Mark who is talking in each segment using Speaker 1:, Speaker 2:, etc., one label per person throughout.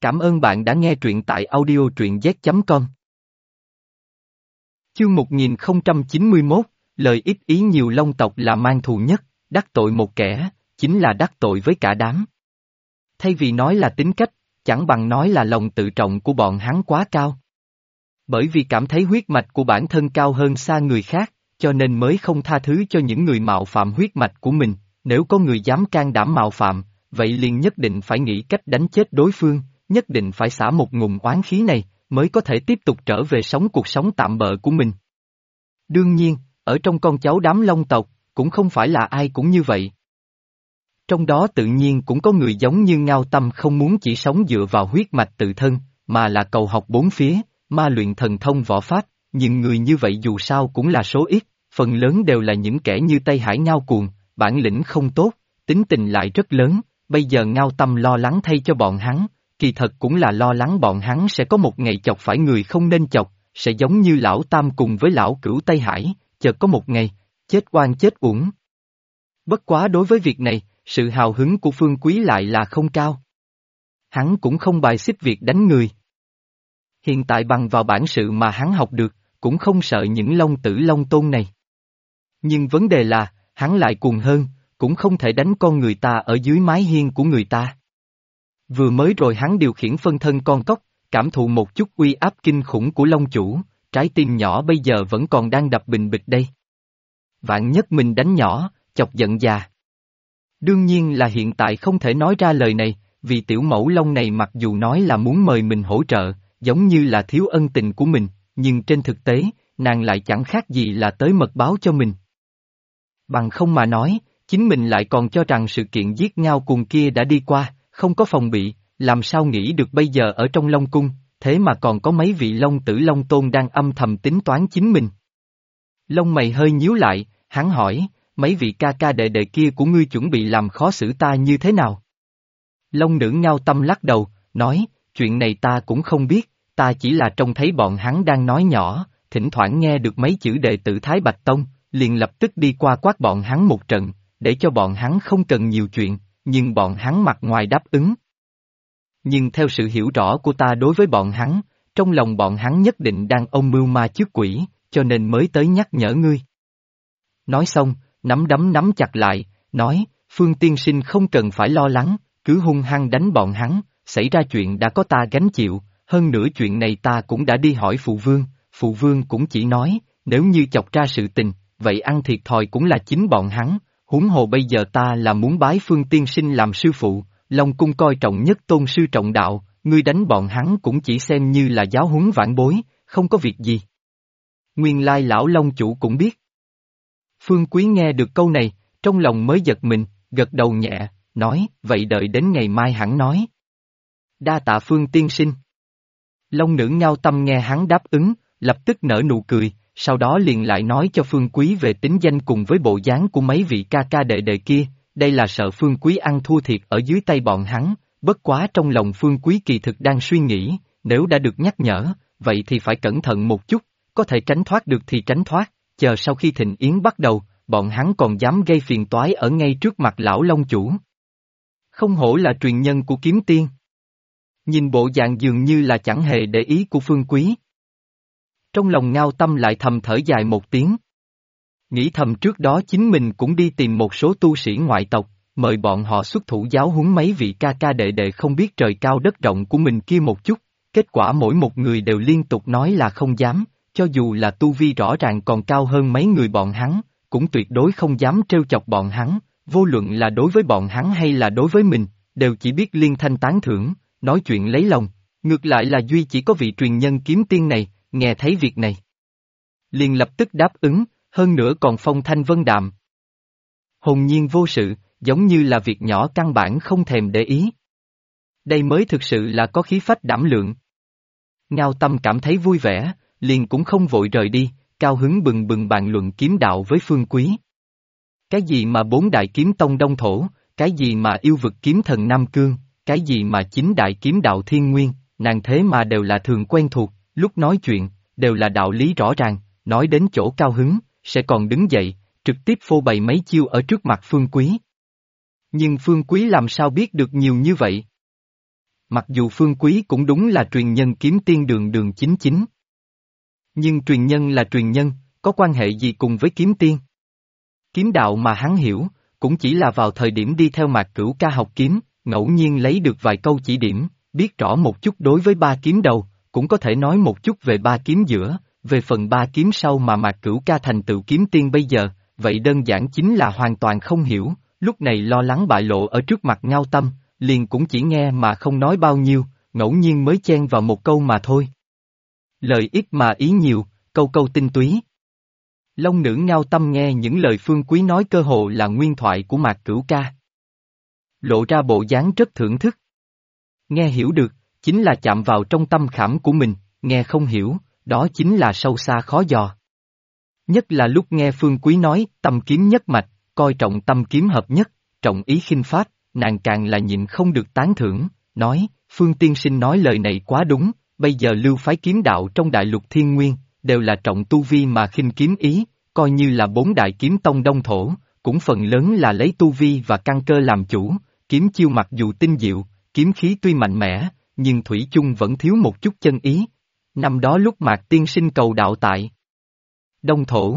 Speaker 1: Cảm ơn bạn đã nghe truyện tại audio truyện z.com. Chương 1091, lời ít ý nhiều Long tộc là mang thù nhất, đắc tội một kẻ, chính là đắc tội với cả đám. Thay vì nói là tính cách, chẳng bằng nói là lòng tự trọng của bọn hắn quá cao. Bởi vì cảm thấy huyết mạch của bản thân cao hơn xa người khác, cho nên mới không tha thứ cho những người mạo phạm huyết mạch của mình, nếu có người dám can đảm mạo phạm, vậy liền nhất định phải nghĩ cách đánh chết đối phương, nhất định phải xả một ngụm oán khí này, mới có thể tiếp tục trở về sống cuộc sống tạm bợ của mình. Đương nhiên, ở trong con cháu đám Long tộc, cũng không phải là ai cũng như vậy. Trong đó tự nhiên cũng có người giống như Ngao Tâm không muốn chỉ sống dựa vào huyết mạch tự thân, mà là cầu học bốn phía, ma luyện thần thông võ pháp, nhưng người như vậy dù sao cũng là số ít, phần lớn đều là những kẻ như Tây Hải Ngao Cuồng, bản lĩnh không tốt, tính tình lại rất lớn, bây giờ Ngao Tâm lo lắng thay cho bọn hắn, kỳ thật cũng là lo lắng bọn hắn sẽ có một ngày chọc phải người không nên chọc, sẽ giống như lão Tam cùng với lão Cửu Tây Hải, chợt có một ngày, chết oan chết uổng. Bất quá đối với việc này, sự hào hứng của Phương Quý lại là không cao. Hắn cũng không bài xích việc đánh người. Hiện tại bằng vào bản sự mà hắn học được, cũng không sợ những Long Tử Long Tôn này. Nhưng vấn đề là, hắn lại cuồng hơn, cũng không thể đánh con người ta ở dưới mái hiên của người ta. Vừa mới rồi hắn điều khiển phân thân con cóc, cảm thụ một chút uy áp kinh khủng của Long Chủ, trái tim nhỏ bây giờ vẫn còn đang đập bình bịch đây. Vạn nhất mình đánh nhỏ, chọc giận già. Đương nhiên là hiện tại không thể nói ra lời này, vì tiểu mẫu Long này mặc dù nói là muốn mời mình hỗ trợ, giống như là thiếu ân tình của mình, nhưng trên thực tế, nàng lại chẳng khác gì là tới mật báo cho mình. Bằng không mà nói, chính mình lại còn cho rằng sự kiện giết Ngao Cuồng kia đã đi qua, không có phòng bị, làm sao nghĩ được bây giờ ở trong Long Cung, thế mà còn có mấy vị Long Tử Long Tôn đang âm thầm tính toán chính mình. Lông mày hơi nhíu lại, hắn hỏi, mấy vị ca ca đệ đệ kia của ngươi chuẩn bị làm khó xử ta như thế nào? Long nữ Ngao Tâm lắc đầu, nói, chuyện này ta cũng không biết, ta chỉ là trông thấy bọn hắn đang nói nhỏ, thỉnh thoảng nghe được mấy chữ đệ tử Thái Bạch Tông, liền lập tức đi qua quát bọn hắn một trận, để cho bọn hắn không cần nhiều chuyện, nhưng bọn hắn mặt ngoài đáp ứng. Nhưng theo sự hiểu rõ của ta đối với bọn hắn, trong lòng bọn hắn nhất định đang ôm mưu ma trước quỷ, cho nên mới tới nhắc nhở ngươi. Nói xong, nắm đấm nắm chặt lại, nói, Phương tiên sinh không cần phải lo lắng, cứ hung hăng đánh bọn hắn, xảy ra chuyện đã có ta gánh chịu, hơn nữa chuyện này ta cũng đã đi hỏi phụ vương cũng chỉ nói, nếu như chọc ra sự tình, vậy ăn thiệt thòi cũng là chính bọn hắn, huống hồ bây giờ ta là muốn bái Phương tiên sinh làm sư phụ, Long Cung coi trọng nhất tôn sư trọng đạo, ngươi đánh bọn hắn cũng chỉ xem như là giáo huấn vãn bối, không có việc gì. Nguyên lai lão Long chủ cũng biết. Phương Quý nghe được câu này, trong lòng mới giật mình, gật đầu nhẹ, nói, vậy đợi đến ngày mai hẳn nói. Đa tạ Phương tiên sinh. Long nữ Ngao Tâm nghe hắn đáp ứng, lập tức nở nụ cười, sau đó liền lại nói cho Phương Quý về tính danh cùng với bộ dáng của mấy vị ca ca đệ đệ kia, đây là sợ Phương Quý ăn thua thiệt ở dưới tay bọn hắn, bất quá trong lòng Phương Quý kỳ thực đang suy nghĩ, nếu đã được nhắc nhở, vậy thì phải cẩn thận một chút, có thể tránh thoát được thì tránh thoát, chờ sau khi thịnh yến bắt đầu, bọn hắn còn dám gây phiền toái ở ngay trước mặt lão Long chủ. Không hổ là truyền nhân của kiếm tiên. Nhìn bộ dạng dường như là chẳng hề để ý của Phương Quý. Trong lòng Ngao Tâm lại thầm thở dài một tiếng. Nghĩ thầm trước đó chính mình cũng đi tìm một số tu sĩ ngoại tộc, mời bọn họ xuất thủ giáo huấn mấy vị ca ca đệ đệ không biết trời cao đất rộng của mình kia một chút, kết quả mỗi một người đều liên tục nói là không dám, cho dù là tu vi rõ ràng còn cao hơn mấy người bọn hắn, cũng tuyệt đối không dám trêu chọc bọn hắn, vô luận là đối với bọn hắn hay là đối với mình, đều chỉ biết liên thanh tán thưởng, nói chuyện lấy lòng, ngược lại là duy chỉ có vị truyền nhân kiếm tiên này, nghe thấy việc này. Liền lập tức đáp ứng, hơn nữa còn phong thanh vân đạm. Hồn nhiên vô sự, giống như là việc nhỏ căn bản không thèm để ý. Đây mới thực sự là có khí phách đảm lượng. Ngao Tâm cảm thấy vui vẻ, liền cũng không vội rời đi, cao hứng bừng bừng bàn luận kiếm đạo với Phương Quý. Cái gì mà bốn đại kiếm tông Đông Thổ, cái gì mà yêu vực kiếm thần Nam Cương, cái gì mà chính đại kiếm đạo Thiên Nguyên, nàng thế mà đều là thường quen thuộc, lúc nói chuyện, đều là đạo lý rõ ràng, nói đến chỗ cao hứng, sẽ còn đứng dậy, trực tiếp phô bày mấy chiêu ở trước mặt Phương Quý. Nhưng Phương Quý làm sao biết được nhiều như vậy? mặc dù Phương Quý cũng đúng là truyền nhân kiếm tiên đường đường chính chính. Nhưng truyền nhân là truyền nhân, có quan hệ gì cùng với kiếm tiên? Kiếm đạo mà hắn hiểu, cũng chỉ là vào thời điểm đi theo Mạc Cửu ca học kiếm, ngẫu nhiên lấy được vài câu chỉ điểm, biết rõ một chút đối với ba kiếm đầu, cũng có thể nói một chút về ba kiếm giữa, về phần ba kiếm sau mà Mạc Cửu ca thành tựu kiếm tiên bây giờ, vậy đơn giản chính là hoàn toàn không hiểu, lúc này lo lắng bại lộ ở trước mặt Ngao Tâm, liền cũng chỉ nghe mà không nói bao nhiêu, ngẫu nhiên mới chen vào một câu mà thôi. Lời ít mà ý nhiều, câu câu tinh túy. Long nữ Ngao Tâm nghe những lời Phương Quý nói cơ hồ là nguyên thoại của Mạc Cửu ca. Lộ ra bộ dáng rất thưởng thức. Nghe hiểu được, chính là chạm vào trong tâm khảm của mình, nghe không hiểu, đó chính là sâu xa khó dò. Nhất là lúc nghe Phương Quý nói tâm kiếm nhất mạch, coi trọng tâm kiếm hợp nhất, trọng ý khinh pháp, nàng càng là nhịn không được tán thưởng, nói, Phương tiên sinh nói lời này quá đúng, bây giờ lưu phái kiếm đạo trong đại lục thiên nguyên, đều là trọng tu vi mà khinh kiếm ý, coi như là bốn đại kiếm tông đông thổ, cũng phần lớn là lấy tu vi và căn cơ làm chủ, kiếm chiêu mặc dù tinh diệu, kiếm khí tuy mạnh mẽ, nhưng thủy chung vẫn thiếu một chút chân ý. Năm đó lúc Mạc tiên sinh cầu đạo tại Đông Thổ,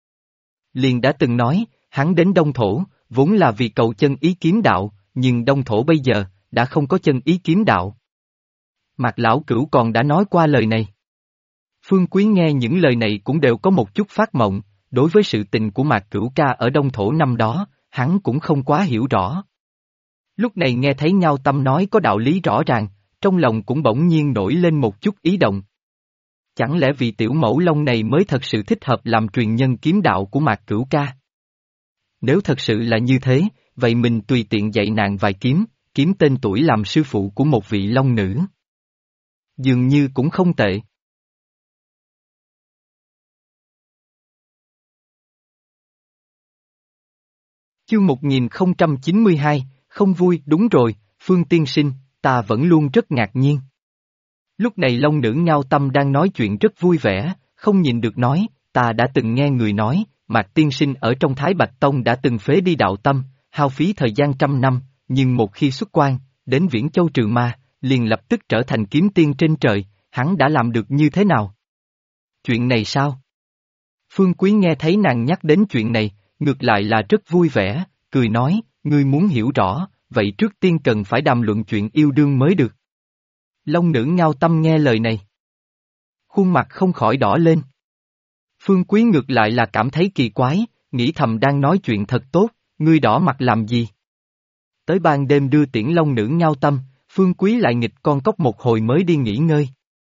Speaker 1: liền đã từng nói, hắn đến Đông Thổ, vốn là vì cầu chân ý kiếm đạo, nhưng Đông Thổ bây giờ, đã không có chân ý kiếm đạo. Mạc Lão Cửu còn đã nói qua lời này. Phương Quý nghe những lời này cũng đều có một chút phát mộng, đối với sự tình của Mạc Cửu ca ở Đông Thổ năm đó, hắn cũng không quá hiểu rõ. Lúc này nghe thấy Ngao Tâm nói có đạo lý rõ ràng, trong lòng cũng bỗng nhiên nổi lên một chút ý động. Chẳng lẽ vị tiểu mẫu long này mới thật sự thích hợp làm truyền nhân kiếm đạo của Mạc Cửu ca? Nếu thật sự là như thế, vậy mình tùy tiện dạy nàng vài kiếm, kiếm tên tuổi làm sư phụ của một vị long nữ. Dường như cũng không tệ. Chương 1092, không vui, đúng rồi, Phương tiên sinh, ta vẫn luôn rất ngạc nhiên. Lúc này long nữ Ngao Tâm đang nói chuyện rất vui vẻ, không nhìn được nói, ta đã từng nghe người nói, Mạc tiên sinh ở trong Thái Bạch Tông đã từng phế đi đạo tâm, hao phí thời gian 100 năm, nhưng một khi xuất quan, đến Viễn Châu trừ ma, liền lập tức trở thành kiếm tiên trên trời, hắn đã làm được như thế nào? Chuyện này sao? Phương Quý nghe thấy nàng nhắc đến chuyện này, ngược lại là rất vui vẻ, cười nói, ngươi muốn hiểu rõ, vậy trước tiên cần phải đàm luận chuyện yêu đương mới được. Long nữ Ngao Tâm nghe lời này, khuôn mặt không khỏi đỏ lên. Phương Quý ngược lại là cảm thấy kỳ quái, nghĩ thầm đang nói chuyện thật tốt, ngươi đỏ mặt làm gì? Tới ban đêm đưa tiễn long nữ Ngao Tâm, Phương Quý lại nghịch con cóc một hồi mới đi nghỉ ngơi.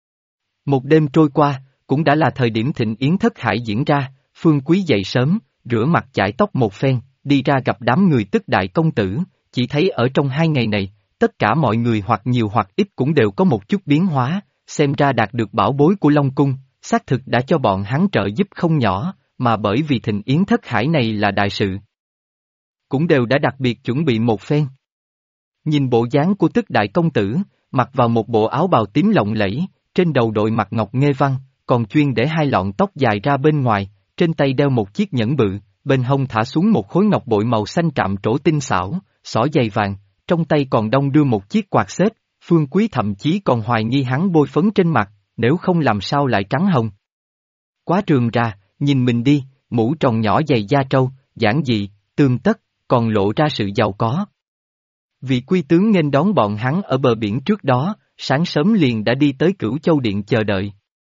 Speaker 1: Một đêm trôi qua, cũng đã là thời điểm thịnh yến thất hải diễn ra, Phương Quý dậy sớm, rửa mặt chải tóc một phen, đi ra gặp đám người tức đại công tử, chỉ thấy ở trong 2 ngày này, tất cả mọi người hoặc nhiều hoặc ít cũng đều có một chút biến hóa, xem ra đạt được bảo bối của Long Cung, xác thực đã cho bọn hắn trợ giúp không nhỏ, mà bởi vì thịnh yến thất hải này là đại sự. Cũng đều đã đặc biệt chuẩn bị một phen. Nhìn bộ dáng của tức đại công tử, mặc vào một bộ áo bào tím lộng lẫy, trên đầu đội mặt ngọc nghê văn, còn chuyên để 2 lọn tóc dài ra bên ngoài, trên tay đeo một chiếc nhẫn bự, bên hông thả xuống một khối ngọc bội màu xanh trạm trổ tinh xảo, xỏ giày vàng, trong tay còn đong đưa một chiếc quạt xếp, Phương Quý thậm chí còn hoài nghi hắn bôi phấn trên mặt, nếu không làm sao lại trắng hồng. Quá rườm rà, nhìn mình đi, mũ tròn nhỏ dày da trâu, giản dị, tươm tất, còn lộ ra sự giàu có. Vị quy tướng nghênh đón bọn hắn ở bờ biển trước đó, sáng sớm liền đã đi tới Cửu Châu Điện chờ đợi.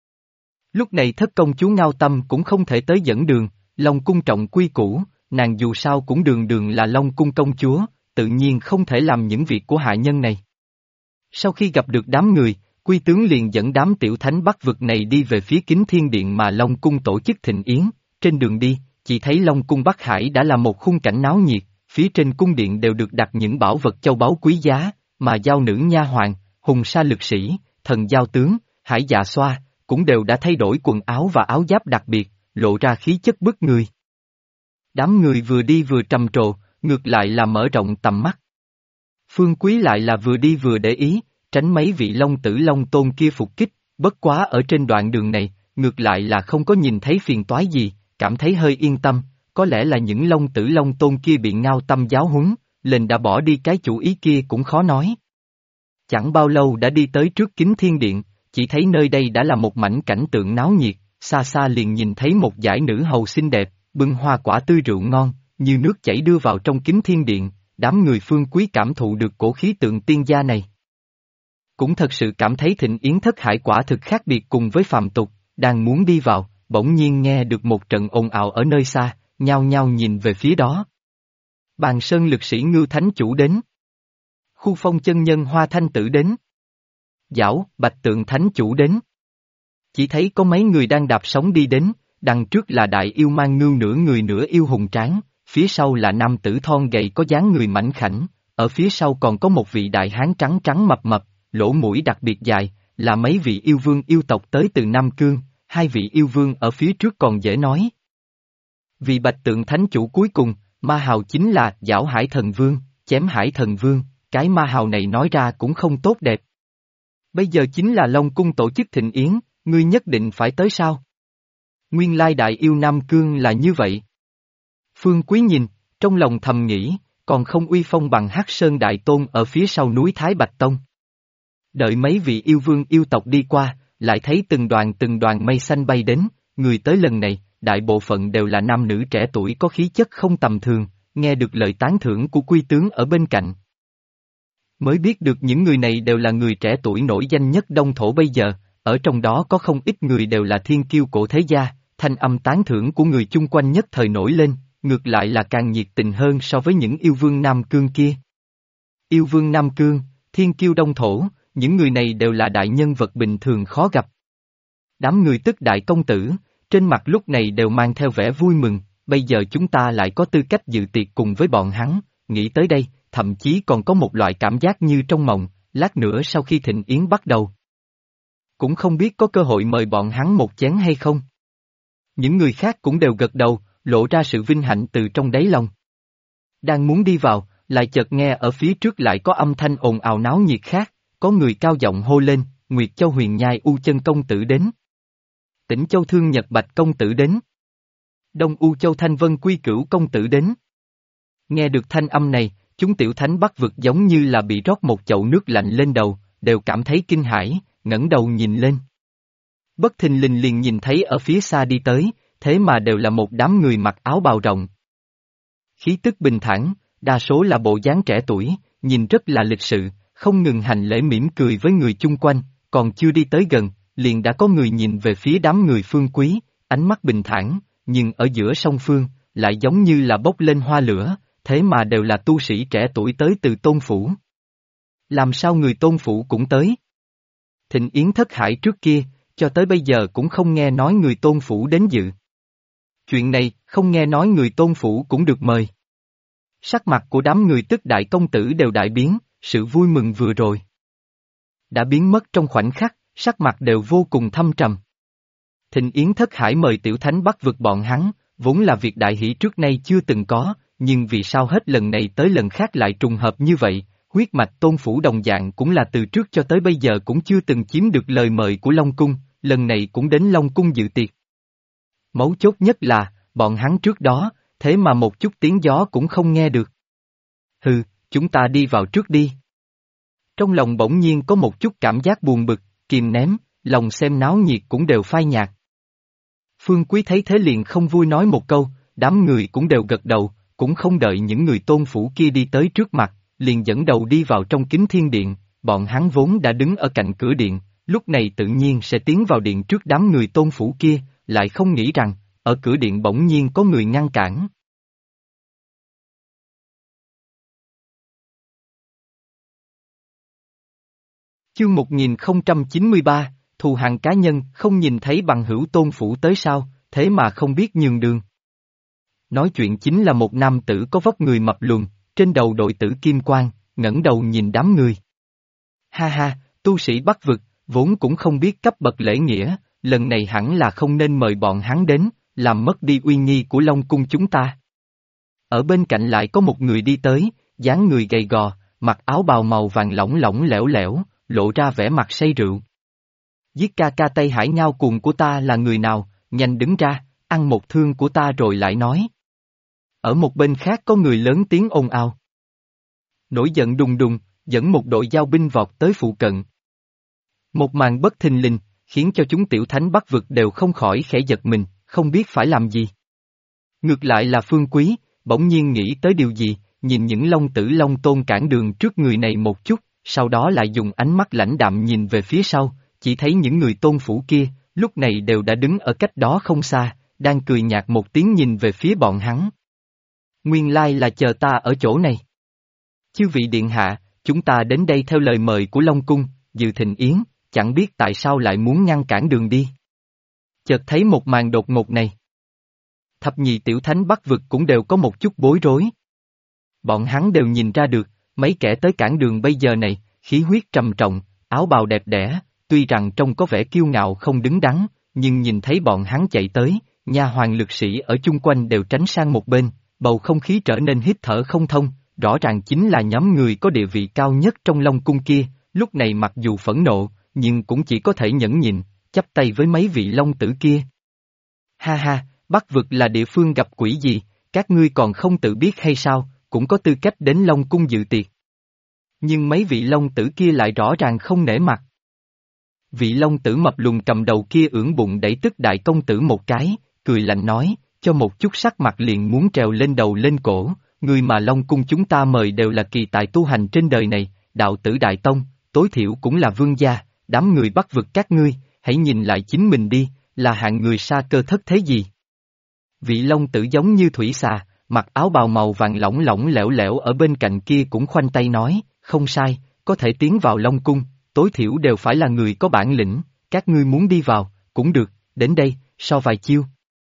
Speaker 1: Lúc này thất công chúa Ngao Tâm cũng không thể tới dẫn đường, Long Cung trọng quy củ, nàng dù sao cũng đường đường là Long Cung công chúa, tự nhiên không thể làm những việc của hạ nhân này. Sau khi gặp được đám người, quy tướng liền dẫn đám tiểu thánh bắc vực này đi về phía Kính Thiên Điện mà Long Cung tổ chức thịnh yến, trên đường đi, chỉ thấy Long Cung Bắc Hải đã là một khung cảnh náo nhiệt, phía trên cung điện đều được đặt những bảo vật châu báu quý giá, mà giao nữ nha hoàng, hùng sa lực sĩ, thần giao tướng, hải dạ xoa, cũng đều đã thay đổi quần áo và áo giáp đặc biệt, lộ ra khí chất bức người. Đám người vừa đi vừa trầm trồ, ngược lại là mở rộng tầm mắt. Phương Quý lại là vừa đi vừa để ý, tránh mấy vị long tử long tôn kia phục kích, bất quá ở trên đoạn đường này, ngược lại là không có nhìn thấy phiền toái gì, cảm thấy hơi yên tâm, có lẽ là những long tử long tôn kia bị Ngao Tâm giáo huấn, lên đã bỏ đi cái chủ ý kia cũng khó nói. Chẳng bao lâu đã đi tới trước kính thiên điện, chỉ thấy nơi đây đã là một mảnh cảnh tượng náo nhiệt, xa xa liền nhìn thấy một dải nữ hầu xinh đẹp, bưng hoa quả tươi rượu ngon, như nước chảy đưa vào trong kính thiên điện, đám người phương quý cảm thụ được cổ khí tượng tiên gia này. Cũng thật sự cảm thấy Thịnh Yến Thất Hải quả thực khác biệt cùng với phàm tục, đang muốn đi vào, bỗng nhiên nghe được một trận ồn ào ở nơi xa, nhao nhao nhìn về phía đó. Bàn Sơn lực sĩ Ngưu Thánh Chủ đến. Khu Phong chân nhân Hoa Thanh Tử đến. Giảo, Bạch Tượng Thánh Chủ đến. Chỉ thấy có mấy người đang đạp sóng đi đến, đằng trước là đại yêu mang ngưu nửa người nửa yêu hùng tráng, phía sau là nam tử thon gầy có dáng người mảnh khảnh, ở phía sau còn có một vị đại hán trắng trắng mập mập, lỗ mũi đặc biệt dài, là mấy vị yêu vương yêu tộc tới từ Nam Cương, hai vị yêu vương ở phía trước còn dễ nói. Vị Bạch Tượng Thánh Chủ cuối cùng, ma hào chính là Giảo Hải Thần Vương, Chém Hải Thần Vương, cái ma hào này nói ra cũng không tốt đẹp. Bây giờ chính là Long Cung tổ chức thịnh yến, ngươi nhất định phải tới sao? Nguyên lai đại yêu Nam Cương là như vậy. Phương Quý nhìn, trong lòng thầm nghĩ, còn không uy phong bằng Hắc Sơn Đại Tôn ở phía sau núi Thái Bạch Tông. Đợi mấy vị yêu vương yêu tộc đi qua, lại thấy từng đoàn mây xanh bay đến, người tới lần này, đại bộ phận đều là nam nữ trẻ tuổi có khí chất không tầm thường, nghe được lời tán thưởng của quy tướng ở bên cạnh. Mới biết được những người này đều là người trẻ tuổi nổi danh nhất Đông Thổ bây giờ, ở trong đó có không ít người đều là thiên kiêu cổ thế gia, thanh âm tán thưởng của người chung quanh nhất thời nổi lên, ngược lại là càng nhiệt tình hơn so với những yêu vương Nam Cương kia. Yêu vương Nam Cương, thiên kiêu Đông Thổ, những người này đều là đại nhân vật bình thường khó gặp. Đám người tức đại công tử, trên mặt lúc này đều mang theo vẻ vui mừng, bây giờ chúng ta lại có tư cách dự tiệc cùng với bọn hắn, nghĩ tới đây, thậm chí còn có một loại cảm giác như trong mộng, lát nữa sau khi thịnh yến bắt đầu. Cũng không biết có cơ hội mời bọn hắn một chén hay không. Những người khác cũng đều gật đầu, lộ ra sự vinh hạnh từ trong đáy lòng. Đang muốn đi vào, lại chợt nghe ở phía trước lại có âm thanh ồn ào náo nhiệt khác, có người cao giọng hô lên, Nguyệt Châu Huyền Nhai U Chân Công Tử đến. Tĩnh Châu Thương Nhật Bạch Công Tử đến. Đông U Châu Thanh Vân Quy Cửu Công Tử đến. Nghe được thanh âm này, chúng tiểu thánh Bắc vực giống như là bị rót một chậu nước lạnh lên đầu, đều cảm thấy kinh hãi, ngẩng đầu nhìn lên. Bất thình lình liền nhìn thấy ở phía xa đi tới, thế mà đều là một đám người mặc áo bào rộng. Khí tức bình thản, đa số là bộ dáng trẻ tuổi, nhìn rất là lịch sự, không ngừng hành lễ mỉm cười với người chung quanh, còn chưa đi tới gần, liền đã có người nhìn về phía đám người Phương Quý, ánh mắt bình thản, nhưng ở giữa song phương, lại giống như là bốc lên hoa lửa, thế mà đều là tu sĩ trẻ tuổi tới từ Tôn Phủ. Làm sao người Tôn Phủ cũng tới? Thịnh Yến Thất Hải trước kia, cho tới bây giờ cũng không nghe nói người Tôn Phủ đến dự. Chuyện này, không nghe nói người Tôn Phủ cũng được mời. Sắc mặt của đám người tức đại công tử đều đại biến, sự vui mừng vừa rồi đã biến mất trong khoảnh khắc, sắc mặt đều vô cùng thâm trầm. Thịnh Yến Thất Hải mời tiểu thánh Bắc vực bọn hắn, vốn là việc đại hỷ trước nay chưa từng có, nhưng vì sao hết lần này tới lần khác lại trùng hợp như vậy, huyết mạch Tôn Phủ đồng dạng cũng là từ trước cho tới bây giờ cũng chưa từng chiếm được lời mời của Long Cung, lần này cũng đến Long Cung dự tiệc. Mấu chốt nhất là, bọn hắn trước đó, thế mà một chút tiếng gió cũng không nghe được. Hừ, chúng ta đi vào trước đi. Trong lòng bỗng nhiên có một chút cảm giác buồn bực, kìm ném, lòng xem náo nhiệt cũng đều phai nhạt. Phương Quý thấy thế liền không vui nói một câu, đám người cũng đều gật đầu, cũng không đợi những người Tôn Phủ kia đi tới trước mặt, liền dẫn đầu đi vào trong kính thiên điện, bọn hắn vốn đã đứng ở cạnh cửa điện, lúc này tự nhiên sẽ tiến vào điện trước đám người Tôn Phủ kia, lại không nghĩ rằng, ở cửa điện bỗng nhiên có người ngăn cản. Chương 1093, thù hằn cá nhân không nhìn thấy bằng hữu Tôn Phủ tới sao, thế mà không biết nhường đường. Nói chuyện chính là một nam tử có vóc người mập lùn, trên đầu đội tử kim quang, ngẩng đầu nhìn đám người. Ha ha, tu sĩ Bắc vực, vốn cũng không biết cấp bậc lễ nghĩa, lần này hẳn là không nên mời bọn hắn đến, làm mất đi uy nghi của Long Cung chúng ta. Ở bên cạnh lại có một người đi tới, dáng người gầy gò, mặc áo bào màu vàng lỏng lỏng lẻo lẻo, lộ ra vẻ mặt say rượu. Giết ca ca Tây Hải Ngao Cuồng của ta là người nào, nhanh đứng ra, ăn một thương của ta rồi lại nói. Ở một bên khác có người lớn tiếng ồn ào. Nổi giận đùng đùng, dẫn một đội giao binh vọt tới phụ cận. Một màn bất thình lình, khiến cho chúng tiểu thánh Bắc vực đều không khỏi khẽ giật mình, không biết phải làm gì. Ngược lại là Phương Quý, bỗng nhiên nghĩ tới điều gì, nhìn những Long Tử Long Tôn cản đường trước người này một chút, sau đó lại dùng ánh mắt lãnh đạm nhìn về phía sau, chỉ thấy những người tôn phủ kia, lúc này đều đã đứng ở cách đó không xa, đang cười nhạt một tiếng nhìn về phía bọn hắn. Nguyên lai là chờ ta ở chỗ này. Chư vị điện hạ, chúng ta đến đây theo lời mời của Long Cung, dự thịnh yến, chẳng biết tại sao lại muốn ngăn cản đường đi. Chợt thấy một màn đột ngột này. Thập nhị tiểu thánh Bắc vực cũng đều có một chút bối rối. Bọn hắn đều nhìn ra được, mấy kẻ tới cản đường bây giờ này, khí huyết trầm trọng, áo bào đẹp đẽ, tuy rằng trông có vẻ kiêu ngạo không đứng đắn, nhưng nhìn thấy bọn hắn chạy tới, nha hoàn lực sĩ ở chung quanh đều tránh sang một bên, bầu không khí trở nên hít thở không thông, rõ ràng chính là nhóm người có địa vị cao nhất trong Long Cung kia, lúc này mặc dù phẫn nộ, nhưng cũng chỉ có thể nhẫn nhịn, chắp tay với mấy vị Long Tử kia. Ha ha, Bắc vực là địa phương gặp quỷ gì, các ngươi còn không tự biết hay sao, cũng có tư cách đến Long Cung dự tiệc. Nhưng mấy vị Long Tử kia lại rõ ràng không nể mặt. Vị Long Tử mập lùn cầm đầu kia ưỡn bụng đẩy Tức Đại Công Tử một cái, cười lạnh nói, cho một chút sắc mặt liền muốn trèo lên đầu lên cổ, người mà Long Cung chúng ta mời đều là kỳ tài tu hành trên đời này, đạo tử Đại Tông, tối thiểu cũng là vương gia, đám người Bắc vực các ngươi, hãy nhìn lại chính mình đi, là hạng người sa cơ thất thế gì. Vị Long Tử giống như thủy xà, mặc áo bào màu vàng lỏng lỏng lẻo lẻo ở bên cạnh kia cũng khoanh tay nói, không sai, có thể tiến vào Long Cung, tối thiểu đều phải là người có bản lĩnh, các ngươi muốn đi vào, cũng được, đến đây, so vài chiêu.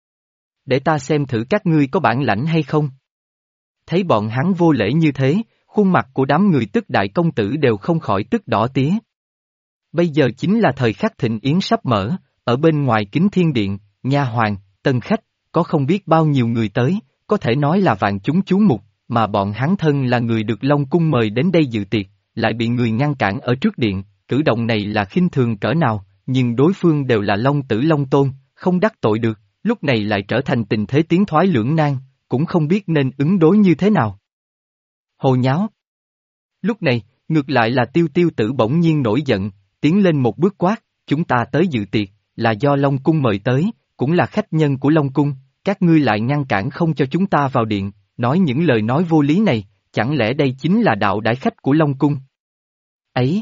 Speaker 1: Để ta xem thử các ngươi có bản lãnh hay không. Thấy bọn hắn vô lễ như thế, khuôn mặt của đám người Tức Đại Công Tử đều không khỏi tức đỏ tía. Bây giờ chính là thời khắc thịnh yến sắp mở, ở bên ngoài Kính Thiên Điện, nha hoàn, tân khách, có không biết bao nhiêu người tới, có thể nói là vạn chúng chú mục, mà bọn hắn thân là người được Long Cung mời đến đây dự tiệc, lại bị người ngăn cản ở trước điện, cử động này là khinh thường cỡ nào, nhưng đối phương đều là Long Tử Long Tôn, không đắc tội được, lúc này lại trở thành tình thế tiến thoái lưỡng nan, cũng không biết nên ứng đối như thế nào. Hồ nháo. Lúc này, ngược lại là Tiêu Tiêu Tử bỗng nhiên nổi giận, tiến lên một bước quát, chúng ta tới dự tiệc, là do Long Cung mời tới, cũng là khách nhân của Long Cung, các ngươi lại ngăn cản không cho chúng ta vào điện, nói những lời nói vô lý này, chẳng lẽ đây chính là đạo đãi khách của Long Cung? Ấy!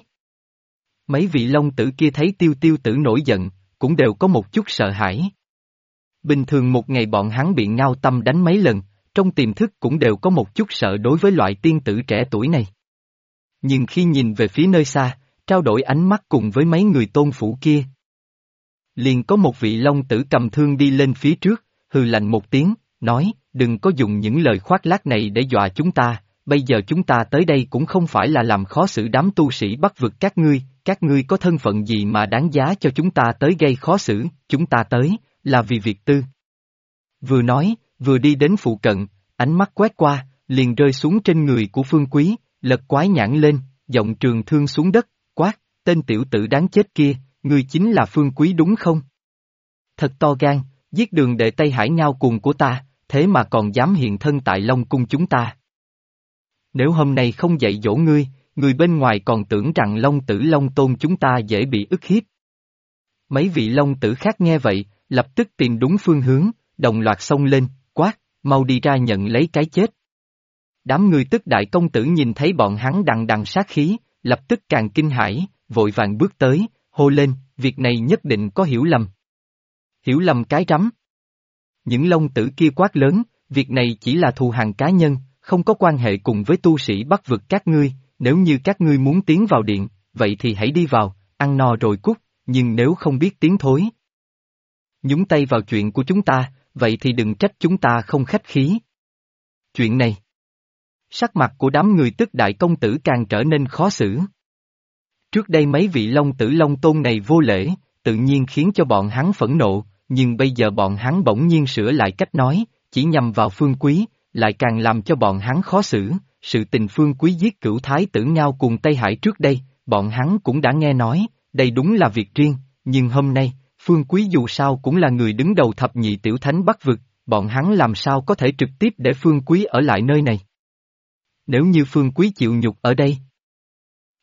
Speaker 1: Mấy vị Long Tử kia thấy Tiêu Tiêu Tử nổi giận, cũng đều có một chút sợ hãi. Bình thường một ngày bọn hắn bị Ngao Tâm đánh mấy lần, trong tiềm thức cũng đều có một chút sợ đối với loại tiên tử trẻ tuổi này. Nhưng khi nhìn về phía nơi xa, trao đổi ánh mắt cùng với mấy người tôn phủ kia. Liền có một vị Long Tử cầm thương đi lên phía trước, hừ lạnh một tiếng, nói, đừng có dùng những lời khoác lác này để dọa chúng ta, bây giờ chúng ta tới đây cũng không phải là làm khó xử đám tu sĩ Bắc vực các ngươi có thân phận gì mà đáng giá cho chúng ta tới gây khó xử, chúng ta tới, là vì việc tư. Vừa nói, vừa đi đến phụ cận, ánh mắt quét qua, liền rơi xuống trên người của Phương Quý, lật quái nhãn lên, giọng trường thương xuống đất, quát, tên tiểu tử đáng chết kia, ngươi chính là Phương Quý đúng không? Thật to gan, giết đường đệ Tây Hải Ngao Cuồng của ta, thế mà còn dám hiện thân tại Long Cung chúng ta. Nếu hôm nay không dạy dỗ ngươi, người bên ngoài còn tưởng rằng Long Tử Long Tôn chúng ta dễ bị ức hiếp. Mấy vị Long Tử khác nghe vậy, lập tức tìm đúng phương hướng, đồng loạt xông lên, quát, mau đi ra nhận lấy cái chết. Đám người Tức Đại Công Tử nhìn thấy bọn hắn đằng đằng sát khí, lập tức càng kinh hãi, vội vàng bước tới, hô lên, việc này nhất định có hiểu lầm. Hiểu lầm cái rắm. Những Long Tử kia quát lớn, việc này chỉ là thù hằn cá nhân, không có quan hệ cùng với tu sĩ Bắc vực các ngươi, nếu như các ngươi muốn tiến vào điện, vậy thì hãy đi vào, ăn no rồi cút, nhưng nếu không biết tiến thối. Nhúng tay vào chuyện của chúng ta, vậy thì đừng trách chúng ta không khách khí. Chuyện này. Sắc mặt của đám người Tức Đại Công Tử càng trở nên khó xử. Trước đây mấy vị Long Tử Long Tôn này vô lễ, tự nhiên khiến cho bọn hắn phẫn nộ, nhưng bây giờ bọn hắn bỗng nhiên sửa lại cách nói, chỉ nhằm vào Phương Quý, lại càng làm cho bọn hắn khó xử. Sự tình Phương Quý giết Cửu Thái tử Ngao Cuồng Tây Hải trước đây, bọn hắn cũng đã nghe nói, đây đúng là việc riêng, nhưng hôm nay, Phương Quý dù sao cũng là người đứng đầu thập nhị tiểu thánh Bắc vực, bọn hắn làm sao có thể trực tiếp để Phương Quý ở lại nơi này. Nếu như Phương Quý chịu nhục ở đây,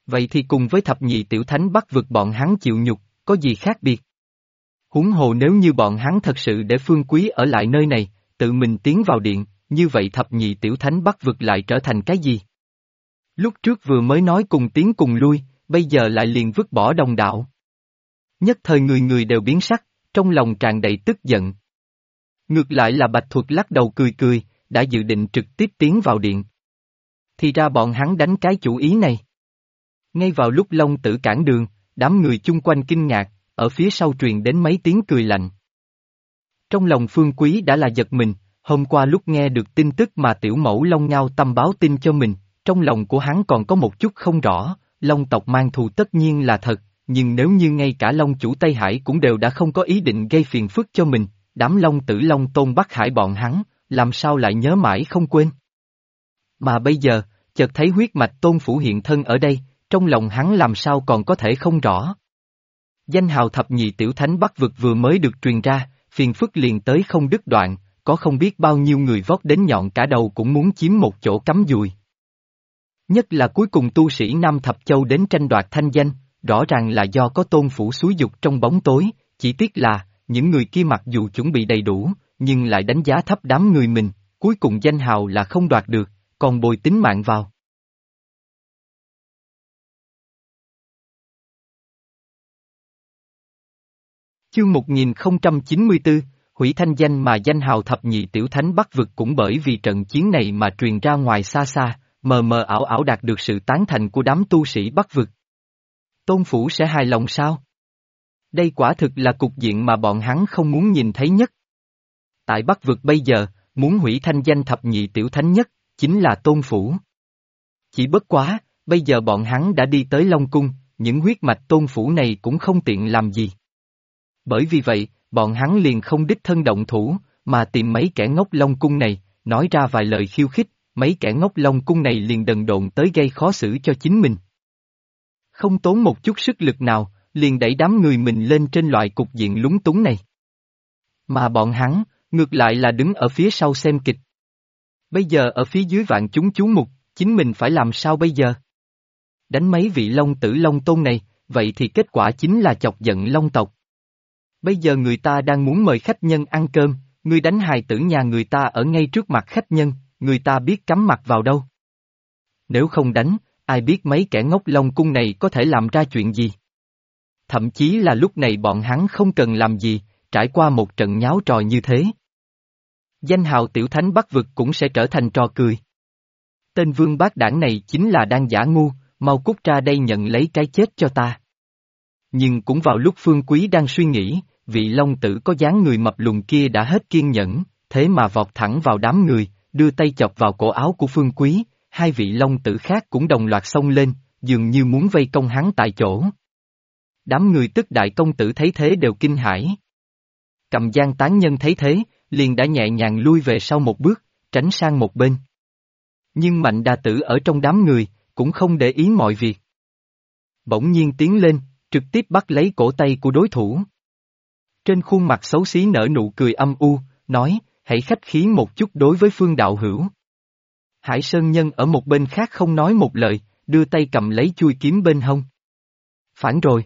Speaker 1: Vậy thì cùng với thập nhị tiểu thánh Bắc vực bọn hắn chịu nhục, có gì khác biệt? Huống hồ nếu như bọn hắn thật sự để Phương Quý ở lại nơi này, tự mình tiến vào điện, như vậy thập nhị tiểu thánh Bắc vực lại trở thành cái gì? Lúc trước vừa mới nói cùng tiến cùng lui, bây giờ lại liền vứt bỏ đồng đạo. Nhất thời người người đều biến sắc, trong lòng tràn đầy tức giận. Ngược lại là Bạch Thuật lắc đầu cười cười, đã dự định trực tiếp tiến vào điện. Thì ra bọn hắn đánh cái chủ ý này. Ngay vào lúc Long Tử cản đường, đám người chung quanh kinh ngạc, ở phía sau truyền đến mấy tiếng cười lạnh. Trong lòng Phương Quý đã là giật mình, hôm qua lúc nghe được tin tức mà tiểu mẫu Long Ngao Tâm báo tin cho mình, trong lòng của hắn còn có một chút không rõ, Long tộc mang thù tất nhiên là thật, nhưng nếu như ngay cả Long chủ Tây Hải cũng đều đã không có ý định gây phiền phức cho mình, đám Long Tử Long Tôn Bắc Hải bọn hắn, làm sao lại nhớ mãi không quên. Mà bây giờ, chợt thấy huyết mạch Tôn Phủ hiện thân ở đây, trong lòng hắn làm sao còn có thể không rõ. Danh hào thập nhị tiểu thánh Bắc vực vừa mới được truyền ra, phiền phức liền tới không đứt đoạn, có không biết bao nhiêu người vót đến nhọn cả đầu cũng muốn chiếm một chỗ cắm dùi. Nhất là cuối cùng tu sĩ Nam Thập Châu đến tranh đoạt thanh danh, rõ ràng là do có Tôn Phủ xúi dục trong bóng tối, chỉ tiếc là, những người kia mặc dù chuẩn bị đầy đủ, nhưng lại đánh giá thấp đám người mình, cuối cùng danh hào là không đoạt được, còn bồi tính mạng vào. Chương 1094, hủy thanh danh mà danh hào thập nhị tiểu thánh Bắc vực cũng bởi vì trận chiến này mà truyền ra ngoài xa xa, mờ mờ ảo ảo đạt được sự tán thành của đám tu sĩ Bắc vực. Tôn Phủ sẽ hài lòng sao? Đây quả thực là cục diện mà bọn hắn không muốn nhìn thấy nhất. Tại Bắc vực bây giờ, muốn hủy thanh danh thập nhị tiểu thánh nhất, chính là Tôn Phủ. Chỉ bất quá, bây giờ bọn hắn đã đi tới Long Cung, những huyết mạch Tôn Phủ này cũng không tiện làm gì. Bởi vì vậy, bọn hắn liền không đích thân động thủ, mà tìm mấy kẻ ngốc Long Cung này, nói ra vài lời khiêu khích, mấy kẻ ngốc Long Cung này liền đần độn tới gây khó xử cho chính mình. Không tốn một chút sức lực nào, liền đẩy đám người mình lên trên loại cục diện lúng túng này. Mà bọn hắn, ngược lại là đứng ở phía sau xem kịch. Bây giờ ở phía dưới vạn chúng chú mục, chính mình phải làm sao bây giờ? Đánh mấy vị Long Tử Long Tôn này, vậy thì kết quả chính là chọc giận Long tộc. Bây giờ người ta đang muốn mời khách nhân ăn cơm, ngươi đánh hài tử nhà người ta ở ngay trước mặt khách nhân, người ta biết cắm mặt vào đâu. Nếu không đánh, ai biết mấy kẻ ngốc Long Cung này có thể làm ra chuyện gì. Thậm chí là lúc này bọn hắn không cần làm gì, trải qua một trận nháo trò như thế. Danh hào tiểu thánh Bắc vực cũng sẽ trở thành trò cười. Tên vương bát đảng này chính là đang giả ngu, mau cút ra đây nhận lấy cái chết cho ta. Nhưng cũng vào lúc Phương Quý đang suy nghĩ, vị Long Tử có dáng người mập lùn kia đã hết kiên nhẫn, thế mà vọt thẳng vào đám người, đưa tay chọc vào cổ áo của Phương Quý, hai vị Long Tử khác cũng đồng loạt xông lên, dường như muốn vây công hắn tại chỗ. Đám người tức đại công tử thấy thế đều kinh hãi. Cầm Giang tán nhân thấy thế, liền đã nhẹ nhàng lui về sau một bước, tránh sang một bên. Nhưng Mạnh Đà Tử ở trong đám người, cũng không để ý mọi việc. Bỗng nhiên tiến lên, trực tiếp bắt lấy cổ tay của đối thủ. Trên khuôn mặt xấu xí nở nụ cười âm u, nói, hãy khách khí một chút đối với Phương đạo hữu. Hải Sơn Nhân ở một bên khác không nói một lời, đưa tay cầm lấy chui kiếm bên hông. Phản rồi.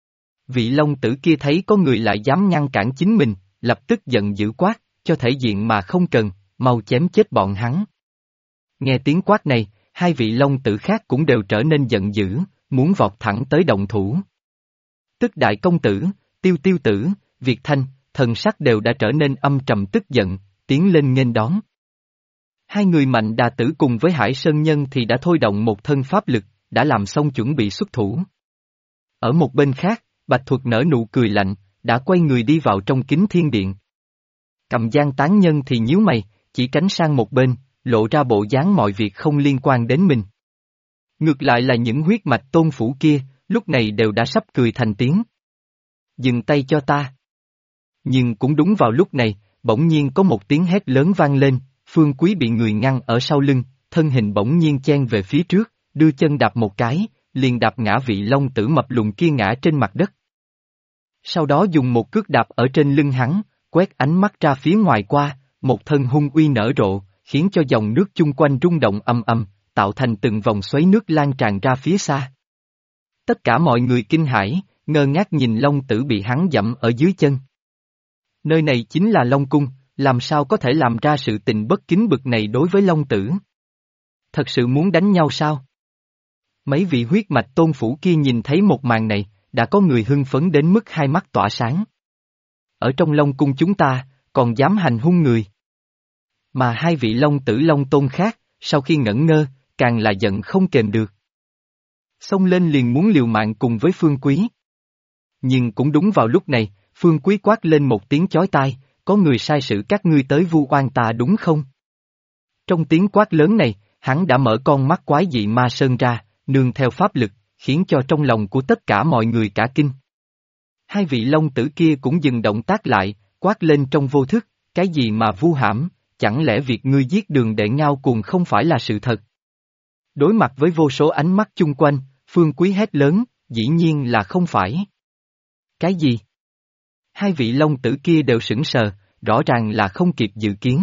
Speaker 1: Vị Long Tử kia thấy có người lại dám ngăn cản chính mình, lập tức giận dữ quát, cho thể diện mà không cần, mau chém chết bọn hắn. Nghe tiếng quát này, hai vị Long Tử khác cũng đều trở nên giận dữ, muốn vọt thẳng tới động thủ. Tức đại công tử, Tiêu Tiêu tử, Việt Thanh, thần sắc đều đã trở nên âm trầm tức giận, tiến lên nghênh đón. Hai người Mạnh Đà Tử cùng với Hải Sơn Nhân thì đã thôi động một thân pháp lực, đã làm xong chuẩn bị xuất thủ. Ở một bên khác, Bạch Thuật nở nụ cười lạnh, đã quay người đi vào trong Kính Thiên Điện. Cầm Giang tán nhân thì nhíu mày, chỉ tránh sang một bên, lộ ra bộ dáng mọi việc không liên quan đến mình. Ngược lại là những huyết mạch Tôn Phủ kia, lúc này đều đã sắp cười thành tiếng. Dừng tay cho ta. Nhưng cũng đúng vào lúc này, bỗng nhiên có một tiếng hét lớn vang lên, Phương Quý bị người ngăn ở sau lưng, thân hình bỗng nhiên chen về phía trước, đưa chân đạp một cái, liền đạp ngã vị Long Tử mập lùn kia ngã trên mặt đất. Sau đó dùng một cước đạp ở trên lưng hắn, quét ánh mắt ra phía ngoài qua, một thân hung uy nở rộ, khiến cho dòng nước chung quanh rung động ầm ầm, tạo thành từng vòng xoáy nước lan tràn ra phía xa. Tất cả mọi người kinh hãi, ngơ ngác nhìn Long Tử bị hắn dẫm ở dưới chân. Nơi này chính là Long Cung, làm sao có thể làm ra sự tình bất kính bực này đối với Long Tử? Thật sự muốn đánh nhau sao? Mấy vị huyết mạch tôn phủ kia nhìn thấy một màn này, đã có người hưng phấn đến mức hai mắt tỏa sáng. Ở trong Long Cung chúng ta, còn dám hành hung người. Mà hai vị Long Tử Long Tôn khác, sau khi ngẩn ngơ, càng là giận không kềm được. Xông lên liền muốn liều mạng cùng với Phương Quý. Nhưng cũng đúng vào lúc này, Phương Quý quát lên một tiếng chói tai, có người sai sử các ngươi tới vu oan ta đúng không? Trong tiếng quát lớn này, hắn đã mở con mắt quái dị ma sơn ra, nương theo pháp lực, khiến cho trong lòng của tất cả mọi người cả kinh. Hai vị Long Tử kia cũng dừng động tác lại, quát lên trong vô thức, cái gì mà vu hãm, chẳng lẽ việc ngươi giết Đường Đệ Ngao Cuồng không phải là sự thật? Đối mặt với vô số ánh mắt chung quanh, Phương Quý hét lớn, dĩ nhiên là không phải. Cái gì? Hai vị Long Tử kia đều sững sờ, rõ ràng là không kịp dự kiến.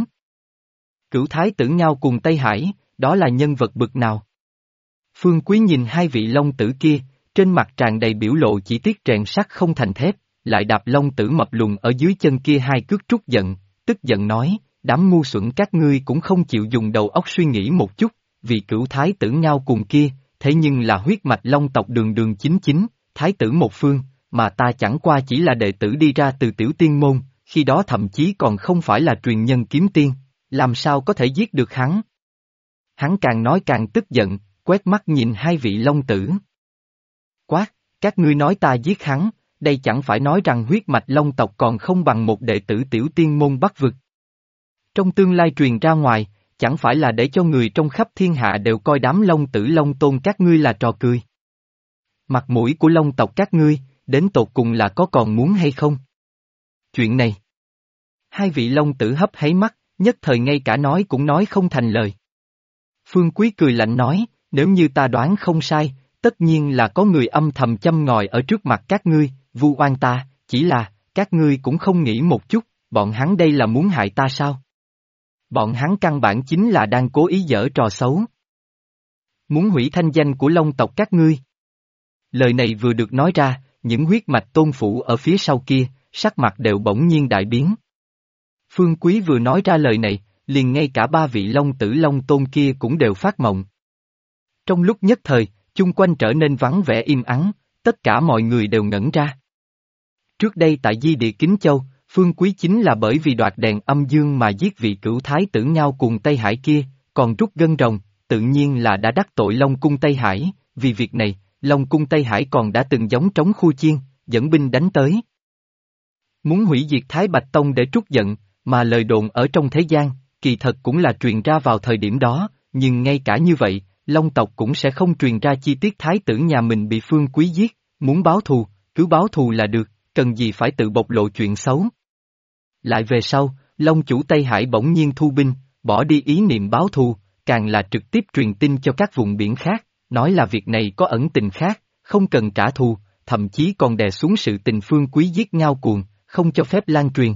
Speaker 1: Cửu Thái Tử Ngao Cuồng Tây Hải, đó là nhân vật bực nào? Phương Quý nhìn hai vị Long Tử kia, trên mặt tràn đầy biểu lộ chỉ tiếc rèn sắt không thành thép, lại đạp Long Tử mập lùn ở dưới chân kia hai cước trút giận, tức giận nói, đám ngu xuẩn các ngươi cũng không chịu dùng đầu óc suy nghĩ một chút, vì Cửu Thái Tử Ngao Cuồng kia, thế nhưng là huyết mạch Long tộc Đường Đường chính chính, Thái tử một phương, mà ta chẳng qua chỉ là đệ tử đi ra từ tiểu tiên môn, khi đó thậm chí còn không phải là truyền nhân kiếm tiên, làm sao có thể giết được hắn? Hắn càng nói càng tức giận, quét mắt nhìn hai vị Long Tử. Quát, các ngươi nói ta giết hắn, đây chẳng phải nói rằng huyết mạch Long tộc còn không bằng một đệ tử tiểu tiên môn Bắc vực. Trong tương lai truyền ra ngoài, chẳng phải là để cho người trong khắp thiên hạ đều coi đám Long Tử Long Tôn các ngươi là trò cười. Mặt mũi của Long tộc các ngươi, đến tột cùng là có còn muốn hay không? Chuyện này. Hai vị Long Tử hấp háy mắt, nhất thời ngay cả nói cũng nói không thành lời. Phương Quý cười lạnh nói, nếu như ta đoán không sai, tất nhiên là có người âm thầm châm ngòi ở trước mặt các ngươi, vu oan ta, chỉ là, các ngươi cũng không nghĩ một chút, bọn hắn đây là muốn hại ta sao? Bọn hắn căn bản chính là đang cố ý giở trò xấu. Muốn hủy thanh danh của Long tộc các ngươi. Lời này vừa được nói ra, những huyết mạch tôn phủ ở phía sau kia, sắc mặt đều bỗng nhiên đại biến. Phương Quý vừa nói ra lời này, liền ngay cả ba vị Long Tử Long Tôn kia cũng đều phát mộng. Trong lúc nhất thời, chung quanh trở nên vắng vẻ im ắng, tất cả mọi người đều ngẩn ra. Trước đây tại Di Địa Kính Châu, Phương Quý chính là bởi vì đoạt đèn âm dương mà giết vị Cửu Thái Tử Ngao Cuồng Tây Hải kia, còn rút gân rồng, tự nhiên là đã đắc tội Long Cung Tây Hải, vì việc này, Long Cung Tây Hải còn đã từng giống trống khu chiên, dẫn binh đánh tới. Muốn hủy diệt Thái Bạch Tông để trút giận, mà lời đồn ở trong thế gian, kỳ thật cũng là truyền ra vào thời điểm đó, nhưng ngay cả như vậy, Long tộc cũng sẽ không truyền ra chi tiết Thái tử nhà mình bị Phương Quý giết, muốn báo thù, cứ báo thù là được, cần gì phải tự bộc lộ chuyện xấu. Lại về sau, Long chủ Tây Hải bỗng nhiên thu binh, bỏ đi ý niệm báo thù, càng là trực tiếp truyền tin cho các vùng biển khác, nói là việc này có ẩn tình khác, không cần trả thù, thậm chí còn đè xuống sự tình Phương Quý giết Ngao Cuồng, không cho phép lan truyền.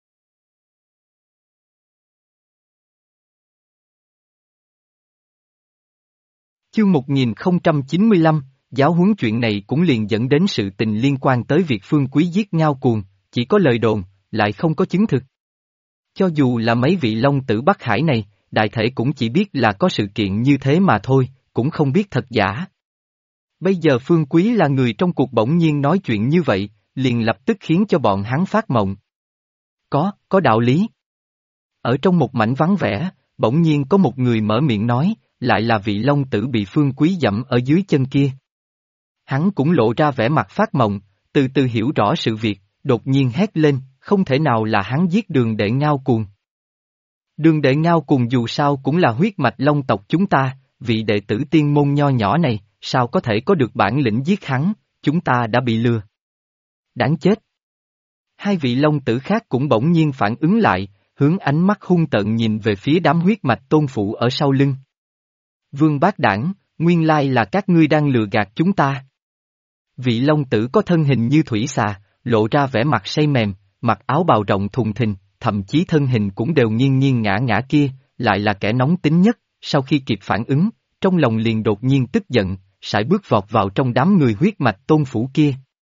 Speaker 1: Chương 1095, giáo huấn chuyện này cũng liền dẫn đến sự tình liên quan tới việc Phương Quý giết Ngao Cuồng, chỉ có lời đồn, lại không có chứng thực. Cho dù là mấy vị Long Tử Bắc Hải này, đại thể cũng chỉ biết là có sự kiện như thế mà thôi, cũng không biết thật giả. Bây giờ Phương Quý là người trong cuộc bỗng nhiên nói chuyện như vậy, liền lập tức khiến cho bọn hắn phát mộng. Có đạo lý. Ở trong một mảnh vắng vẻ, bỗng nhiên có một người mở miệng nói, lại là vị Long Tử bị Phương Quý dẫm ở dưới chân kia. Hắn cũng lộ ra vẻ mặt phát mộng, từ từ hiểu rõ sự việc, đột nhiên hét lên, không thể nào là hắn giết Đường Đệ Ngao Cuồng. Đường Đệ Ngao Cuồng dù sao cũng là huyết mạch Long tộc chúng ta, vị đệ tử tiên môn nho nhỏ này, sao có thể có được bản lĩnh giết hắn, chúng ta đã bị lừa. Đáng chết. Hai vị Long Tử khác cũng bỗng nhiên phản ứng lại, hướng ánh mắt hung tợn nhìn về phía đám huyết mạch tôn phụ ở sau lưng. Vương Bát Đảng, nguyên lai là các ngươi đang lừa gạt chúng ta. Vị Long Tử có thân hình như thủy xà, lộ ra vẻ mặt say mềm, mặc áo bào rộng thùng thình, thậm chí thân hình cũng đều nghiêng nghiêng ngã ngã kia, lại là kẻ nóng tính nhất, sau khi kịp phản ứng, trong lòng liền đột nhiên tức giận, sải bước vọt vào trong đám người huyết mạch tôn phủ kia.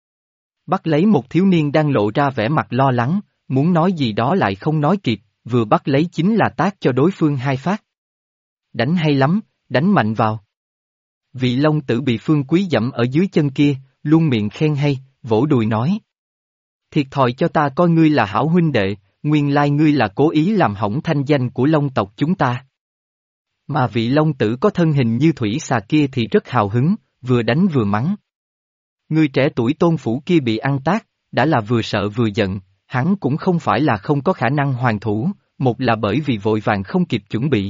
Speaker 1: Bắt lấy một thiếu niên đang lộ ra vẻ mặt lo lắng, muốn nói gì đó lại không nói kịp, vừa bắt lấy chính là tát cho đối phương 2 phát. Đánh hay lắm, đánh mạnh vào. Vị Long Tử bị Phương Quý dẫm ở dưới chân kia, luôn miệng khen hay, vỗ đùi nói. Thiệt thòi cho ta coi ngươi là hảo huynh đệ, nguyên lai ngươi là cố ý làm hỏng thanh danh của Long tộc chúng ta. Mà vị Long Tử có thân hình như thủy xà kia thì rất hào hứng, vừa đánh vừa mắng. Người trẻ tuổi tôn phủ kia bị ăn tát, đã là vừa sợ vừa giận, hắn cũng không phải là không có khả năng hoàn thủ, một là bởi vì vội vàng không kịp chuẩn bị.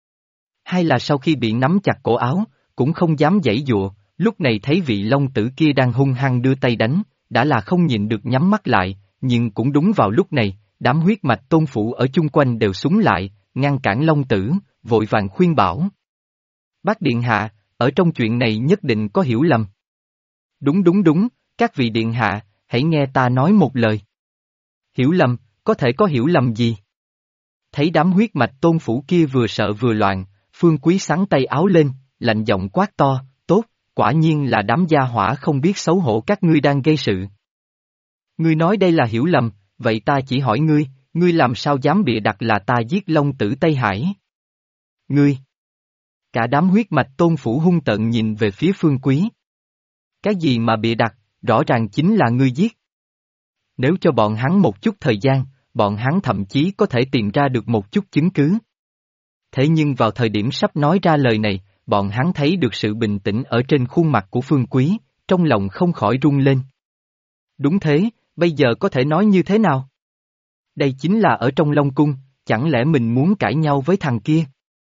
Speaker 1: Hai là sau khi bị nắm chặt cổ áo, cũng không dám giãy giụa, lúc này thấy vị Long Tử kia đang hung hăng đưa tay đánh, đã là không nhịn được nhắm mắt lại, nhưng cũng đúng vào lúc này, đám huyết mạch tôn phủ ở chung quanh đều súng lại, ngăn cản Long Tử, vội vàng khuyên bảo. Bác Điện Hạ, ở trong chuyện này nhất định có hiểu lầm. Đúng, các vị Điện Hạ, hãy nghe ta nói một lời. Hiểu lầm, có thể có hiểu lầm gì? Thấy đám huyết mạch tôn phủ kia vừa sợ vừa loạn, Phương Quý xắn tay áo lên, lạnh giọng quát to, tốt, quả nhiên là đám gia hỏa không biết xấu hổ các ngươi đang gây sự. Ngươi nói đây là hiểu lầm, vậy ta chỉ hỏi ngươi làm sao dám bịa đặt là ta giết Long Tử Tây Hải? Ngươi! Cả đám huyết mạch tôn phủ hung tợn nhìn về phía Phương Quý. Cái gì mà bịa đặt, rõ ràng chính là ngươi giết. Nếu cho bọn hắn một chút thời gian, bọn hắn thậm chí có thể tìm ra được một chút chứng cứ. Thế nhưng vào thời điểm sắp nói ra lời này, bọn hắn thấy được sự bình tĩnh ở trên khuôn mặt của Phương Quý, trong lòng không khỏi rung lên. Đúng thế, bây giờ có thể nói như thế nào? Đây chính là ở trong Long Cung, chẳng lẽ mình muốn cãi nhau với thằng kia?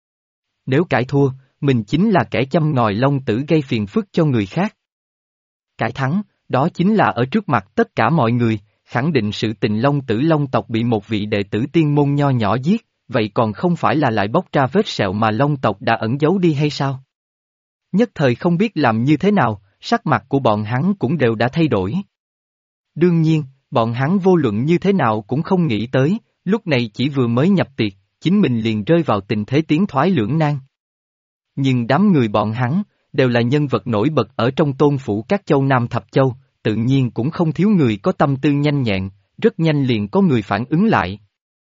Speaker 1: Nếu cãi thua, mình chính là kẻ châm ngòi Long Tử gây phiền phức cho người khác. Cãi thắng, đó chính là ở trước mặt tất cả mọi người, khẳng định sự tình Long Tử Long tộc bị một vị đệ tử tiên môn nho nhỏ giết, vậy còn không phải là lại bóc ra vết sẹo mà Long tộc đã ẩn giấu đi hay sao? Nhất thời không biết làm như thế nào, sắc mặt của bọn hắn cũng đều đã thay đổi. Đương nhiên, bọn hắn vô luận như thế nào cũng không nghĩ tới, lúc này chỉ vừa mới nhập tiệc, chính mình liền rơi vào tình thế tiến thoái lưỡng nan. Nhưng đám người bọn hắn, đều là nhân vật nổi bật ở trong tôn phủ các châu Nam Thập Châu, tự nhiên cũng không thiếu người có tâm tư nhanh nhẹn, rất nhanh liền có người phản ứng lại.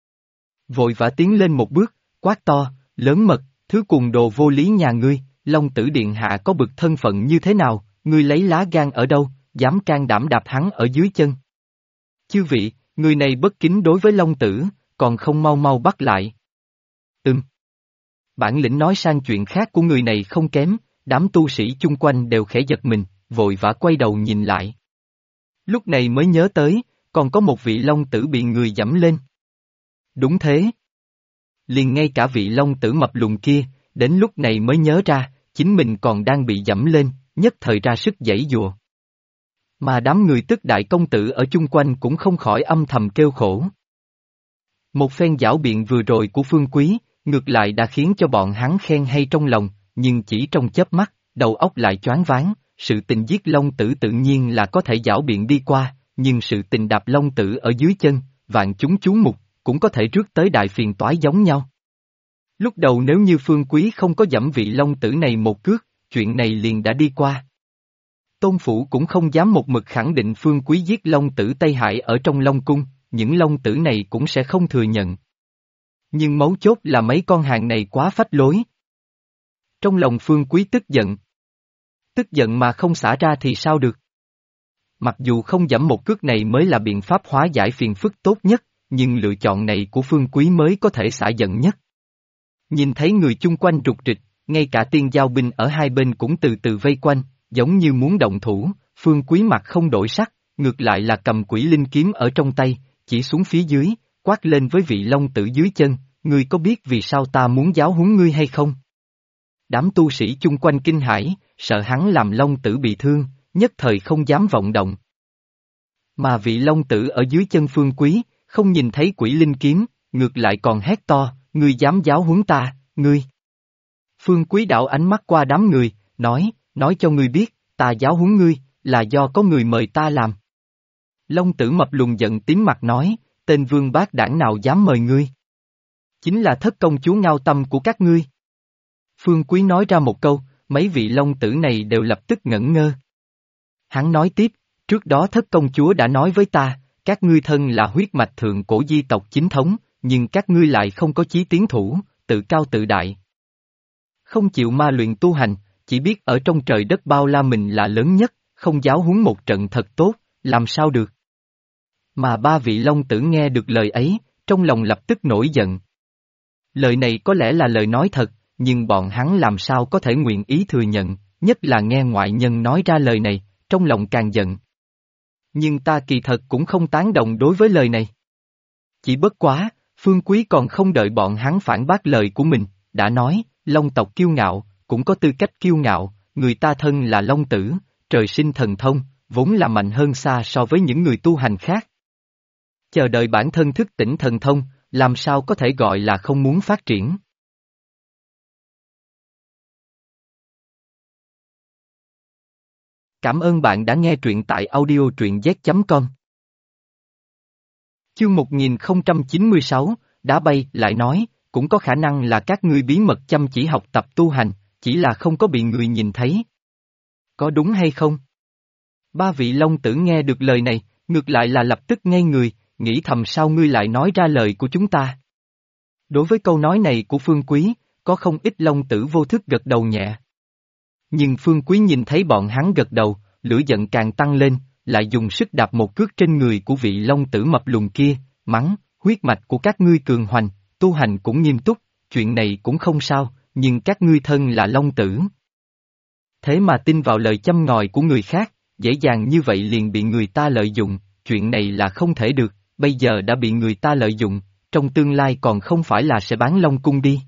Speaker 1: Vội vã tiến lên một bước, quát to, lớn mật, thứ cuồng đồ vô lý nhà ngươi, Long Tử Điện Hạ có bực thân phận như thế nào, ngươi lấy lá gan ở đâu, dám can đảm đạp hắn ở dưới chân. Chư vị, người này bất kính đối với Long Tử, còn không mau mau bắt lại. Bản lĩnh nói sang chuyện khác của người này không kém, đám tu sĩ chung quanh đều khẽ giật mình, vội vã quay đầu nhìn lại. Lúc này mới nhớ tới, còn có một vị Long Tử bị người giẫm lên. Đúng thế. Liền ngay cả vị Long Tử mập lùn kia, đến lúc này mới nhớ ra, chính mình còn đang bị giẫm lên, nhất thời ra sức giãy giụa. Mà đám người tức đại công tử ở chung quanh cũng không khỏi âm thầm kêu khổ. Một phen giảo biện vừa rồi của Phương Quý, ngược lại đã khiến cho bọn hắn khen hay trong lòng, nhưng chỉ trong chớp mắt, đầu óc lại choáng váng, sự tình giết Long Tử tự nhiên là có thể giảo biện đi qua, nhưng sự tình đạp Long Tử ở dưới chân, vạn chúng chú mục, cũng có thể rước tới đại phiền toái giống nhau. Lúc đầu nếu như Phương Quý không có giẫm vị Long Tử này một cước, chuyện này liền đã đi qua. Tôn Phủ cũng không dám một mực khẳng định Phương Quý giết Long Tử Tây Hải ở trong Long Cung, những Long Tử này cũng sẽ không thừa nhận. Nhưng mấu chốt là mấy con hàng này quá phách lối. Trong lòng Phương Quý tức giận. Tức giận mà không xả ra thì sao được? Mặc dù không giẫm một cước này mới là biện pháp hóa giải phiền phức tốt nhất, nhưng lựa chọn này của Phương Quý mới có thể xả giận nhất. Nhìn thấy người chung quanh rục rịch, ngay cả tiên giao binh ở hai bên cũng từ từ vây quanh, giống như muốn động thủ, Phương Quý mặt không đổi sắc, ngược lại là cầm quỷ linh kiếm ở trong tay, chỉ xuống phía dưới, quát lên với vị Long Tử dưới chân, ngươi có biết vì sao ta muốn giáo huấn ngươi hay không? Đám tu sĩ chung quanh kinh hãi, sợ hắn làm Long Tử bị thương, nhất thời không dám vọng động. Mà vị Long Tử ở dưới chân Phương Quý, không nhìn thấy quỷ linh kiếm, ngược lại còn hét to, ngươi dám giáo huấn ta, ngươi. Phương Quý đảo ánh mắt qua đám người, nói cho ngươi biết, ta giáo huấn ngươi, là do có người mời ta làm. Long Tử mập lùn giận tím mặt nói, tên vương bát đảng nào dám mời ngươi? Chính là thất công chúa Ngao Tâm của các ngươi. Phương Quý nói ra một câu, mấy vị long tử này đều lập tức ngẩn ngơ. Hắn nói tiếp, trước đó thất công chúa đã nói với ta, các ngươi thân là huyết mạch thượng cổ di tộc chính thống, nhưng các ngươi lại không có chí tiến thủ, tự cao tự đại. Không chịu ma luyện tu hành, chỉ biết ở trong trời đất bao la mình là lớn nhất, không giáo huấn một trận thật tốt, làm sao được. Mà ba vị long tử nghe được lời ấy, trong lòng lập tức nổi giận. Lời này có lẽ là lời nói thật, nhưng bọn hắn làm sao có thể nguyện ý thừa nhận, nhất là nghe ngoại nhân nói ra lời này, trong lòng càng giận. Nhưng ta kỳ thật cũng không tán đồng đối với lời này. Chỉ bất quá, Phương Quý còn không đợi bọn hắn phản bác lời của mình, đã nói, Long tộc kiêu ngạo, cũng có tư cách kiêu ngạo, người ta thân là Long tử, trời sinh thần thông, vốn là mạnh hơn xa so với những người tu hành khác. Chờ đợi bản thân thức tỉnh thần thông, làm sao có thể gọi là không muốn phát triển. Cảm ơn bạn đã nghe truyện tại audio truyện z.com. Chương 1096, Đá bay lại nói, cũng có khả năng là các ngươi bí mật chăm chỉ học tập tu hành, chỉ là không có bị người nhìn thấy. Có đúng hay không? Ba vị long tử nghe được lời này, ngược lại là lập tức ngây người, nghĩ thầm sao ngươi lại nói ra lời của chúng ta. Đối với câu nói này của Phương Quý, có không ít long tử vô thức gật đầu nhẹ. Nhưng Phương Quý nhìn thấy bọn hắn gật đầu, lửa giận càng tăng lên, lại dùng sức đạp một cước trên người của vị long tử mập lùn kia, mắng, huyết mạch của các ngươi cường hoành, tu hành cũng nghiêm túc, chuyện này cũng không sao, nhưng các ngươi thân là long tử. Thế mà tin vào lời châm ngòi của người khác, dễ dàng như vậy liền bị người ta lợi dụng, chuyện này là không thể được, bây giờ đã bị người ta lợi dụng, trong tương lai còn không phải là sẽ bán long cung đi.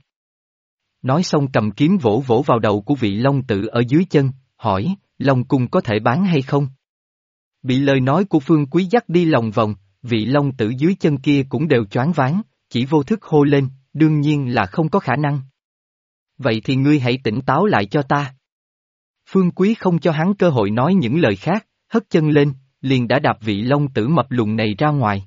Speaker 1: Nói xong cầm kiếm vỗ vỗ vào đầu của vị long tử ở dưới chân, hỏi, long cung có thể bán hay không? Bị lời nói của Phương Quý dắt đi lòng vòng, vị long tử dưới chân kia cũng đều choáng váng, chỉ vô thức hô lên, đương nhiên là không có khả năng. Vậy thì ngươi hãy tỉnh táo lại cho ta. Phương Quý không cho hắn cơ hội nói những lời khác, hất chân lên, liền đã đạp vị long tử mập lùn này ra ngoài.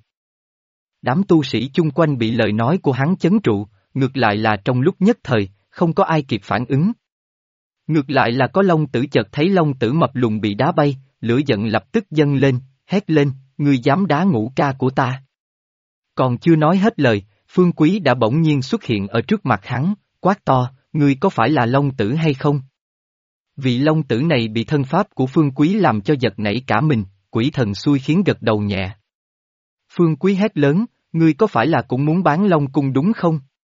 Speaker 1: Đám tu sĩ chung quanh bị lời nói của hắn chấn trụ, ngược lại là trong lúc nhất thời, không có ai kịp phản ứng. Ngược lại là có long tử chợt thấy long tử mập lùn bị đá bay, lửa giận lập tức dâng lên, hét lên, ngươi dám đá ngũ ca của ta. Còn chưa nói hết lời, Phương Quý đã bỗng nhiên xuất hiện ở trước mặt hắn, quát to, ngươi có phải là long tử hay không? Vị long tử này bị thân pháp của Phương Quý làm cho giật nảy cả mình, quỷ thần xui khiến gật đầu nhẹ. Phương Quý hét lớn, ngươi có phải là cũng muốn bán long cung đúng không?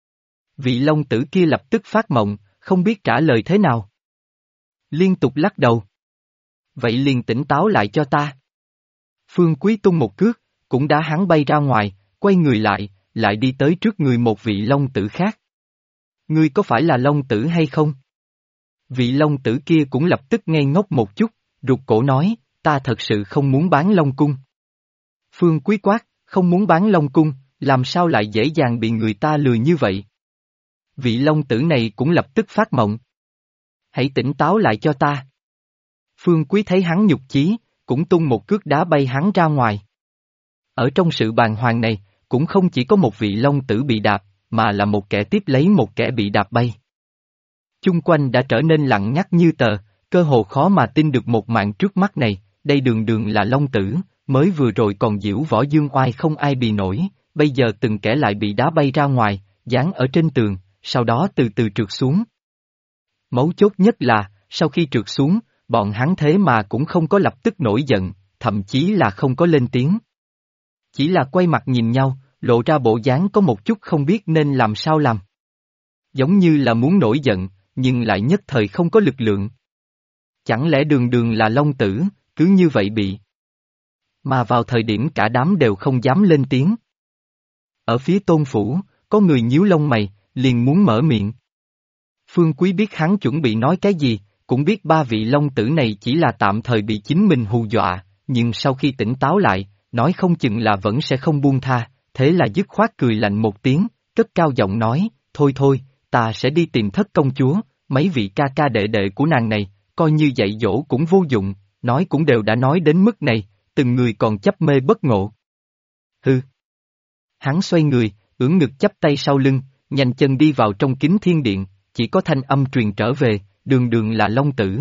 Speaker 1: Vị long tử kia lập tức phát mộng, không biết trả lời thế nào. Liên tục lắc đầu. Vậy liền tỉnh táo lại cho ta. Phương Quý tung một cước, cũng đá hắn bay ra ngoài, quay người lại đi tới trước người một vị long tử khác. Ngươi có phải là long tử hay không? Vị long tử kia cũng lập tức ngây ngốc một chút, rụt cổ nói, ta thật sự không muốn bán long cung. Phương Quý quát, không muốn bán long cung, làm sao lại dễ dàng bị người ta lừa như vậy? Vị long tử này cũng lập tức phát mộng. Hãy tỉnh táo lại cho ta. Phương Quý thấy hắn nhục chí, cũng tung một cước đá bay hắn ra ngoài. Ở trong sự bàng hoàng này, cũng không chỉ có một vị long tử bị đạp, mà là một kẻ tiếp lấy một kẻ bị đạp bay. Chung quanh đã trở nên lặng ngắt như tờ, cơ hồ khó mà tin được một màn trước mắt này, đây đường đường là long tử, mới vừa rồi còn diễu võ dương oai không ai bì nổi, bây giờ từng kẻ lại bị đá bay ra ngoài, dán ở trên tường, sau đó từ từ trượt xuống. Mấu chốt nhất là, sau khi trượt xuống, bọn hắn thế mà cũng không có lập tức nổi giận, thậm chí là không có lên tiếng. Chỉ là quay mặt nhìn nhau, lộ ra bộ dáng có một chút không biết nên làm sao làm. Giống như là muốn nổi giận, nhưng lại nhất thời không có lực lượng. Chẳng lẽ đường đường là long tử, cứ như vậy bị. Mà vào thời điểm cả đám đều không dám lên tiếng. Ở phía tôn phủ, có người nhíu lông mày, liền muốn mở miệng. Phương Quý biết hắn chuẩn bị nói cái gì, cũng biết ba vị long tử này chỉ là tạm thời bị chính mình hù dọa, nhưng sau khi tỉnh táo lại, nói không chừng là vẫn sẽ không buông tha, thế là dứt khoát cười lạnh một tiếng, cất cao giọng nói, thôi thôi, ta sẽ đi tìm thất công chúa, mấy vị ca ca đệ đệ của nàng này, coi như dạy dỗ cũng vô dụng, nói cũng đều đã nói đến mức này, từng người còn chấp mê bất ngộ. Hừ. Hắn xoay người, ưỡn ngực chắp tay sau lưng, nhanh chân đi vào trong kính thiên điện, chỉ có thanh âm truyền trở về, đường đường là Long Tử.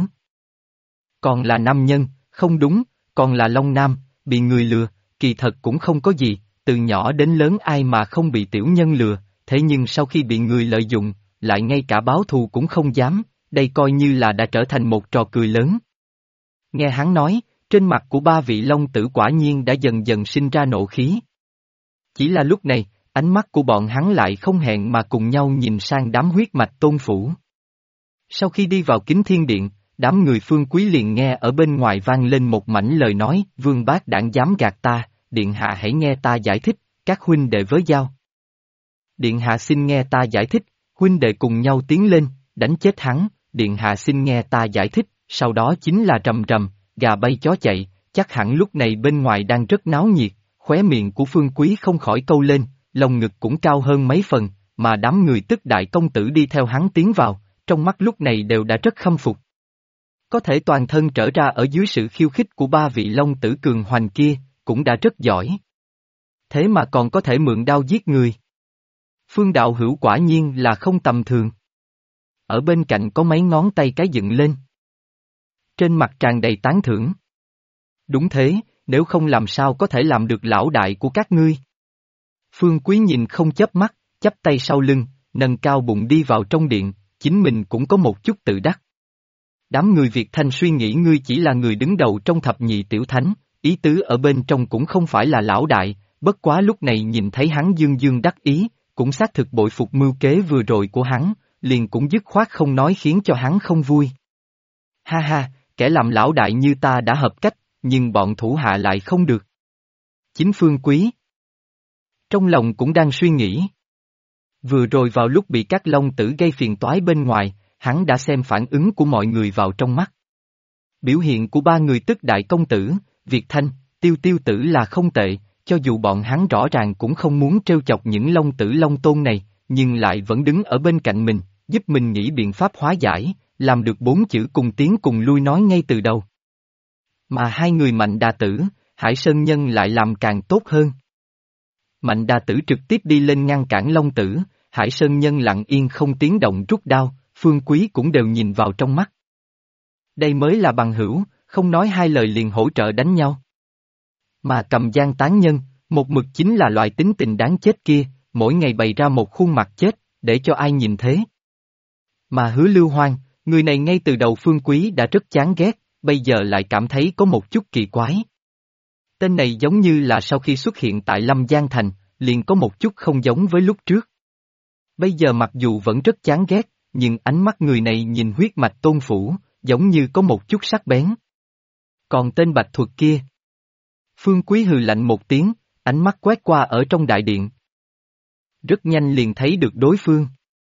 Speaker 1: Còn là nam nhân, không đúng, còn là Long Nam, bị người lừa, kỳ thật cũng không có gì, từ nhỏ đến lớn ai mà không bị tiểu nhân lừa, thế nhưng sau khi bị người lợi dụng, lại ngay cả báo thù cũng không dám, đây coi như là đã trở thành một trò cười lớn. Nghe hắn nói, trên mặt của ba vị Long Tử quả nhiên đã dần dần sinh ra nộ khí. Chỉ là lúc này, ánh mắt của bọn hắn lại không hẹn mà cùng nhau nhìn sang đám huyết mạch Tôn Phủ. Sau khi đi vào Kính Thiên Điện, đám người Phương Quý liền nghe ở bên ngoài vang lên một mảnh lời nói, Vương Bác Đảng dám gạt ta, Điện Hạ hãy nghe ta giải thích, các huynh đệ với giao. Điện Hạ xin nghe ta giải thích, huynh đệ cùng nhau tiến lên, đánh chết hắn, Điện Hạ xin nghe ta giải thích, sau đó chính là rầm rầm, gà bay chó chạy, chắc hẳn lúc này bên ngoài đang rất náo nhiệt, khóe miệng của Phương Quý không khỏi câu lên, lồng ngực cũng cao hơn mấy phần, mà đám người tức đại công tử đi theo hắn tiến vào, trong mắt lúc này đều đã rất khâm phục. Có thể toàn thân trở ra ở dưới sự khiêu khích của ba vị Long Tử cường hoành kia, cũng đã rất giỏi. Thế mà còn có thể mượn đao giết người. Phương đạo hữu quả nhiên là không tầm thường. Ở bên cạnh có mấy ngón tay cái dựng lên. Trên mặt tràn đầy tán thưởng. Đúng thế, nếu không làm sao có thể làm được lão đại của các ngươi. Phương Quý nhìn không chớp mắt, chắp tay sau lưng, nâng cao bụng đi vào trong điện, chính mình cũng có một chút tự đắc. Đám người Việt Thanh suy nghĩ ngươi chỉ là người đứng đầu trong thập nhị tiểu thánh, ý tứ ở bên trong cũng không phải là lão đại, bất quá lúc này nhìn thấy hắn dương dương đắc ý, cũng xác thực bội phục mưu kế vừa rồi của hắn, liền cũng dứt khoát không nói khiến cho hắn không vui. Ha ha, kẻ làm lão đại như ta đã hợp cách, nhưng bọn thủ hạ lại không được. Chính Phương Quý trong lòng cũng đang suy nghĩ. Vừa rồi vào lúc bị các Long Tử gây phiền toái bên ngoài, hắn đã xem phản ứng của mọi người vào trong mắt. Biểu hiện của ba người tức đại công tử, Việt Thanh, Tiêu Tiêu Tử là không tệ, cho dù bọn hắn rõ ràng cũng không muốn trêu chọc những Long Tử Long Tôn này, nhưng lại vẫn đứng ở bên cạnh mình, giúp mình nghĩ biện pháp hóa giải, làm được 4 chữ cùng tiến cùng lui nói ngay từ đầu. Mà hai người Mạnh Đà Tử, Hải Sơn Nhân lại làm càng tốt hơn. Mạnh Đà Tử trực tiếp đi lên ngăn cản Long Tử, Hải Sơn Nhân lặng yên không tiếng động rút đao, Phương Quý cũng đều nhìn vào trong mắt. Đây mới là bằng hữu, không nói hai lời liền hỗ trợ đánh nhau. Mà Cầm Giang tán nhân, một mực chính là loại tính tình đáng chết kia, mỗi ngày bày ra một khuôn mặt chết, để cho ai nhìn thế. Mà Hứa Lưu Hoang, người này ngay từ đầu Phương Quý đã rất chán ghét, bây giờ lại cảm thấy có một chút kỳ quái. Tên này giống như là sau khi xuất hiện tại Lâm Giang Thành, liền có một chút không giống với lúc trước. Bây giờ mặc dù vẫn rất chán ghét, nhưng ánh mắt người này nhìn huyết mạch Tôn Phủ, giống như có một chút sắc bén. Còn tên Bạch Thuật kia. Phương Quý hừ lạnh một tiếng, ánh mắt quét qua ở trong đại điện. Rất nhanh liền thấy được đối phương.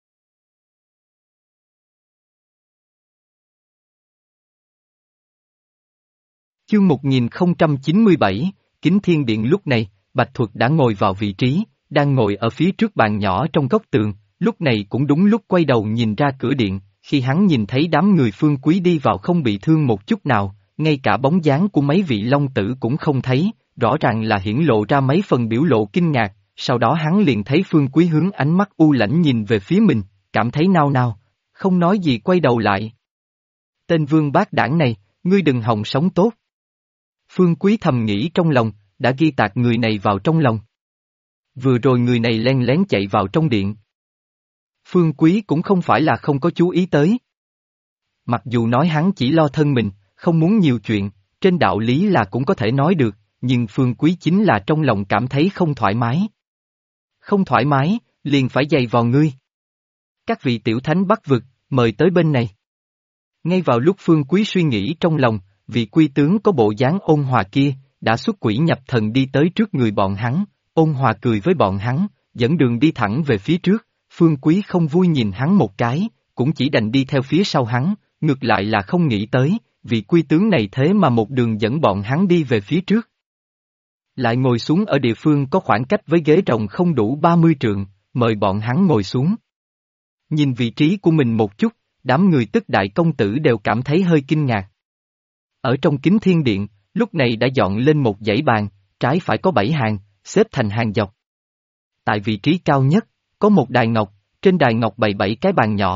Speaker 1: Chương 1097, Kính Thiên Điện lúc này, Bạch Thuật đã ngồi vào vị trí, đang ngồi ở phía trước bàn nhỏ trong góc tường, lúc này cũng đúng lúc quay đầu nhìn ra cửa điện, khi hắn nhìn thấy đám người Phương Quý đi vào không bị thương một chút nào, ngay cả bóng dáng của mấy vị Long Tử cũng không thấy, rõ ràng là hiển lộ ra mấy phần biểu lộ kinh ngạc, sau đó hắn liền thấy Phương Quý hướng ánh mắt u lãnh nhìn về phía mình, cảm thấy nao nao, không nói gì quay đầu lại. Tên Vương Bác Đảng này, ngươi đừng hòng sống tốt. Phương Quý thầm nghĩ trong lòng, đã ghi tạc người này vào trong lòng. Vừa rồi người này len lén chạy vào trong điện. Phương Quý cũng không phải là không có chú ý tới. Mặc dù nói hắn chỉ lo thân mình, không muốn nhiều chuyện, trên đạo lý là cũng có thể nói được, nhưng Phương Quý chính là trong lòng cảm thấy không thoải mái. Không thoải mái, liền phải giày vò ngươi. Các vị tiểu thánh Bắc vực, mời tới bên này. Ngay vào lúc Phương Quý suy nghĩ trong lòng, vị quy tướng có bộ dáng ôn hòa kia, đã xuất quỷ nhập thần đi tới trước người bọn hắn, ôn hòa cười với bọn hắn, dẫn đường đi thẳng về phía trước, Phương Quý không vui nhìn hắn một cái, cũng chỉ đành đi theo phía sau hắn, ngược lại là không nghĩ tới, vị quy tướng này thế mà một đường dẫn bọn hắn đi về phía trước. Lại ngồi xuống ở địa phương có khoảng cách với ghế rồng không đủ 30 trượng, mời bọn hắn ngồi xuống. Nhìn vị trí của mình một chút, đám người tức đại công tử đều cảm thấy hơi kinh ngạc. Ở trong Kính Thiên Điện, lúc này đã dọn lên một dãy bàn, trái phải có 7 hàng, xếp thành hàng dọc. Tại vị trí cao nhất, có một đài ngọc, trên đài ngọc bày 7 cái bàn nhỏ,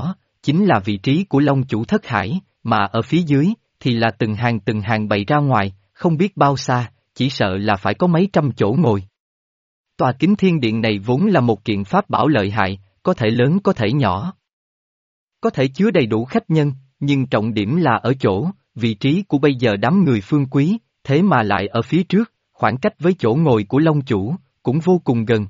Speaker 1: chính là vị trí của Long chủ thất hải, mà ở phía dưới, thì là từng hàng bày ra ngoài, không biết bao xa, chỉ sợ là phải có mấy trăm chỗ ngồi. Tòa Kính Thiên Điện này vốn là một kiện pháp bảo lợi hại, có thể lớn có thể nhỏ. Có thể chứa đầy đủ khách nhân, nhưng trọng điểm là ở chỗ, vị trí của bây giờ đám người Phương Quý, thế mà lại ở phía trước, khoảng cách với chỗ ngồi của Long chủ, cũng vô cùng gần.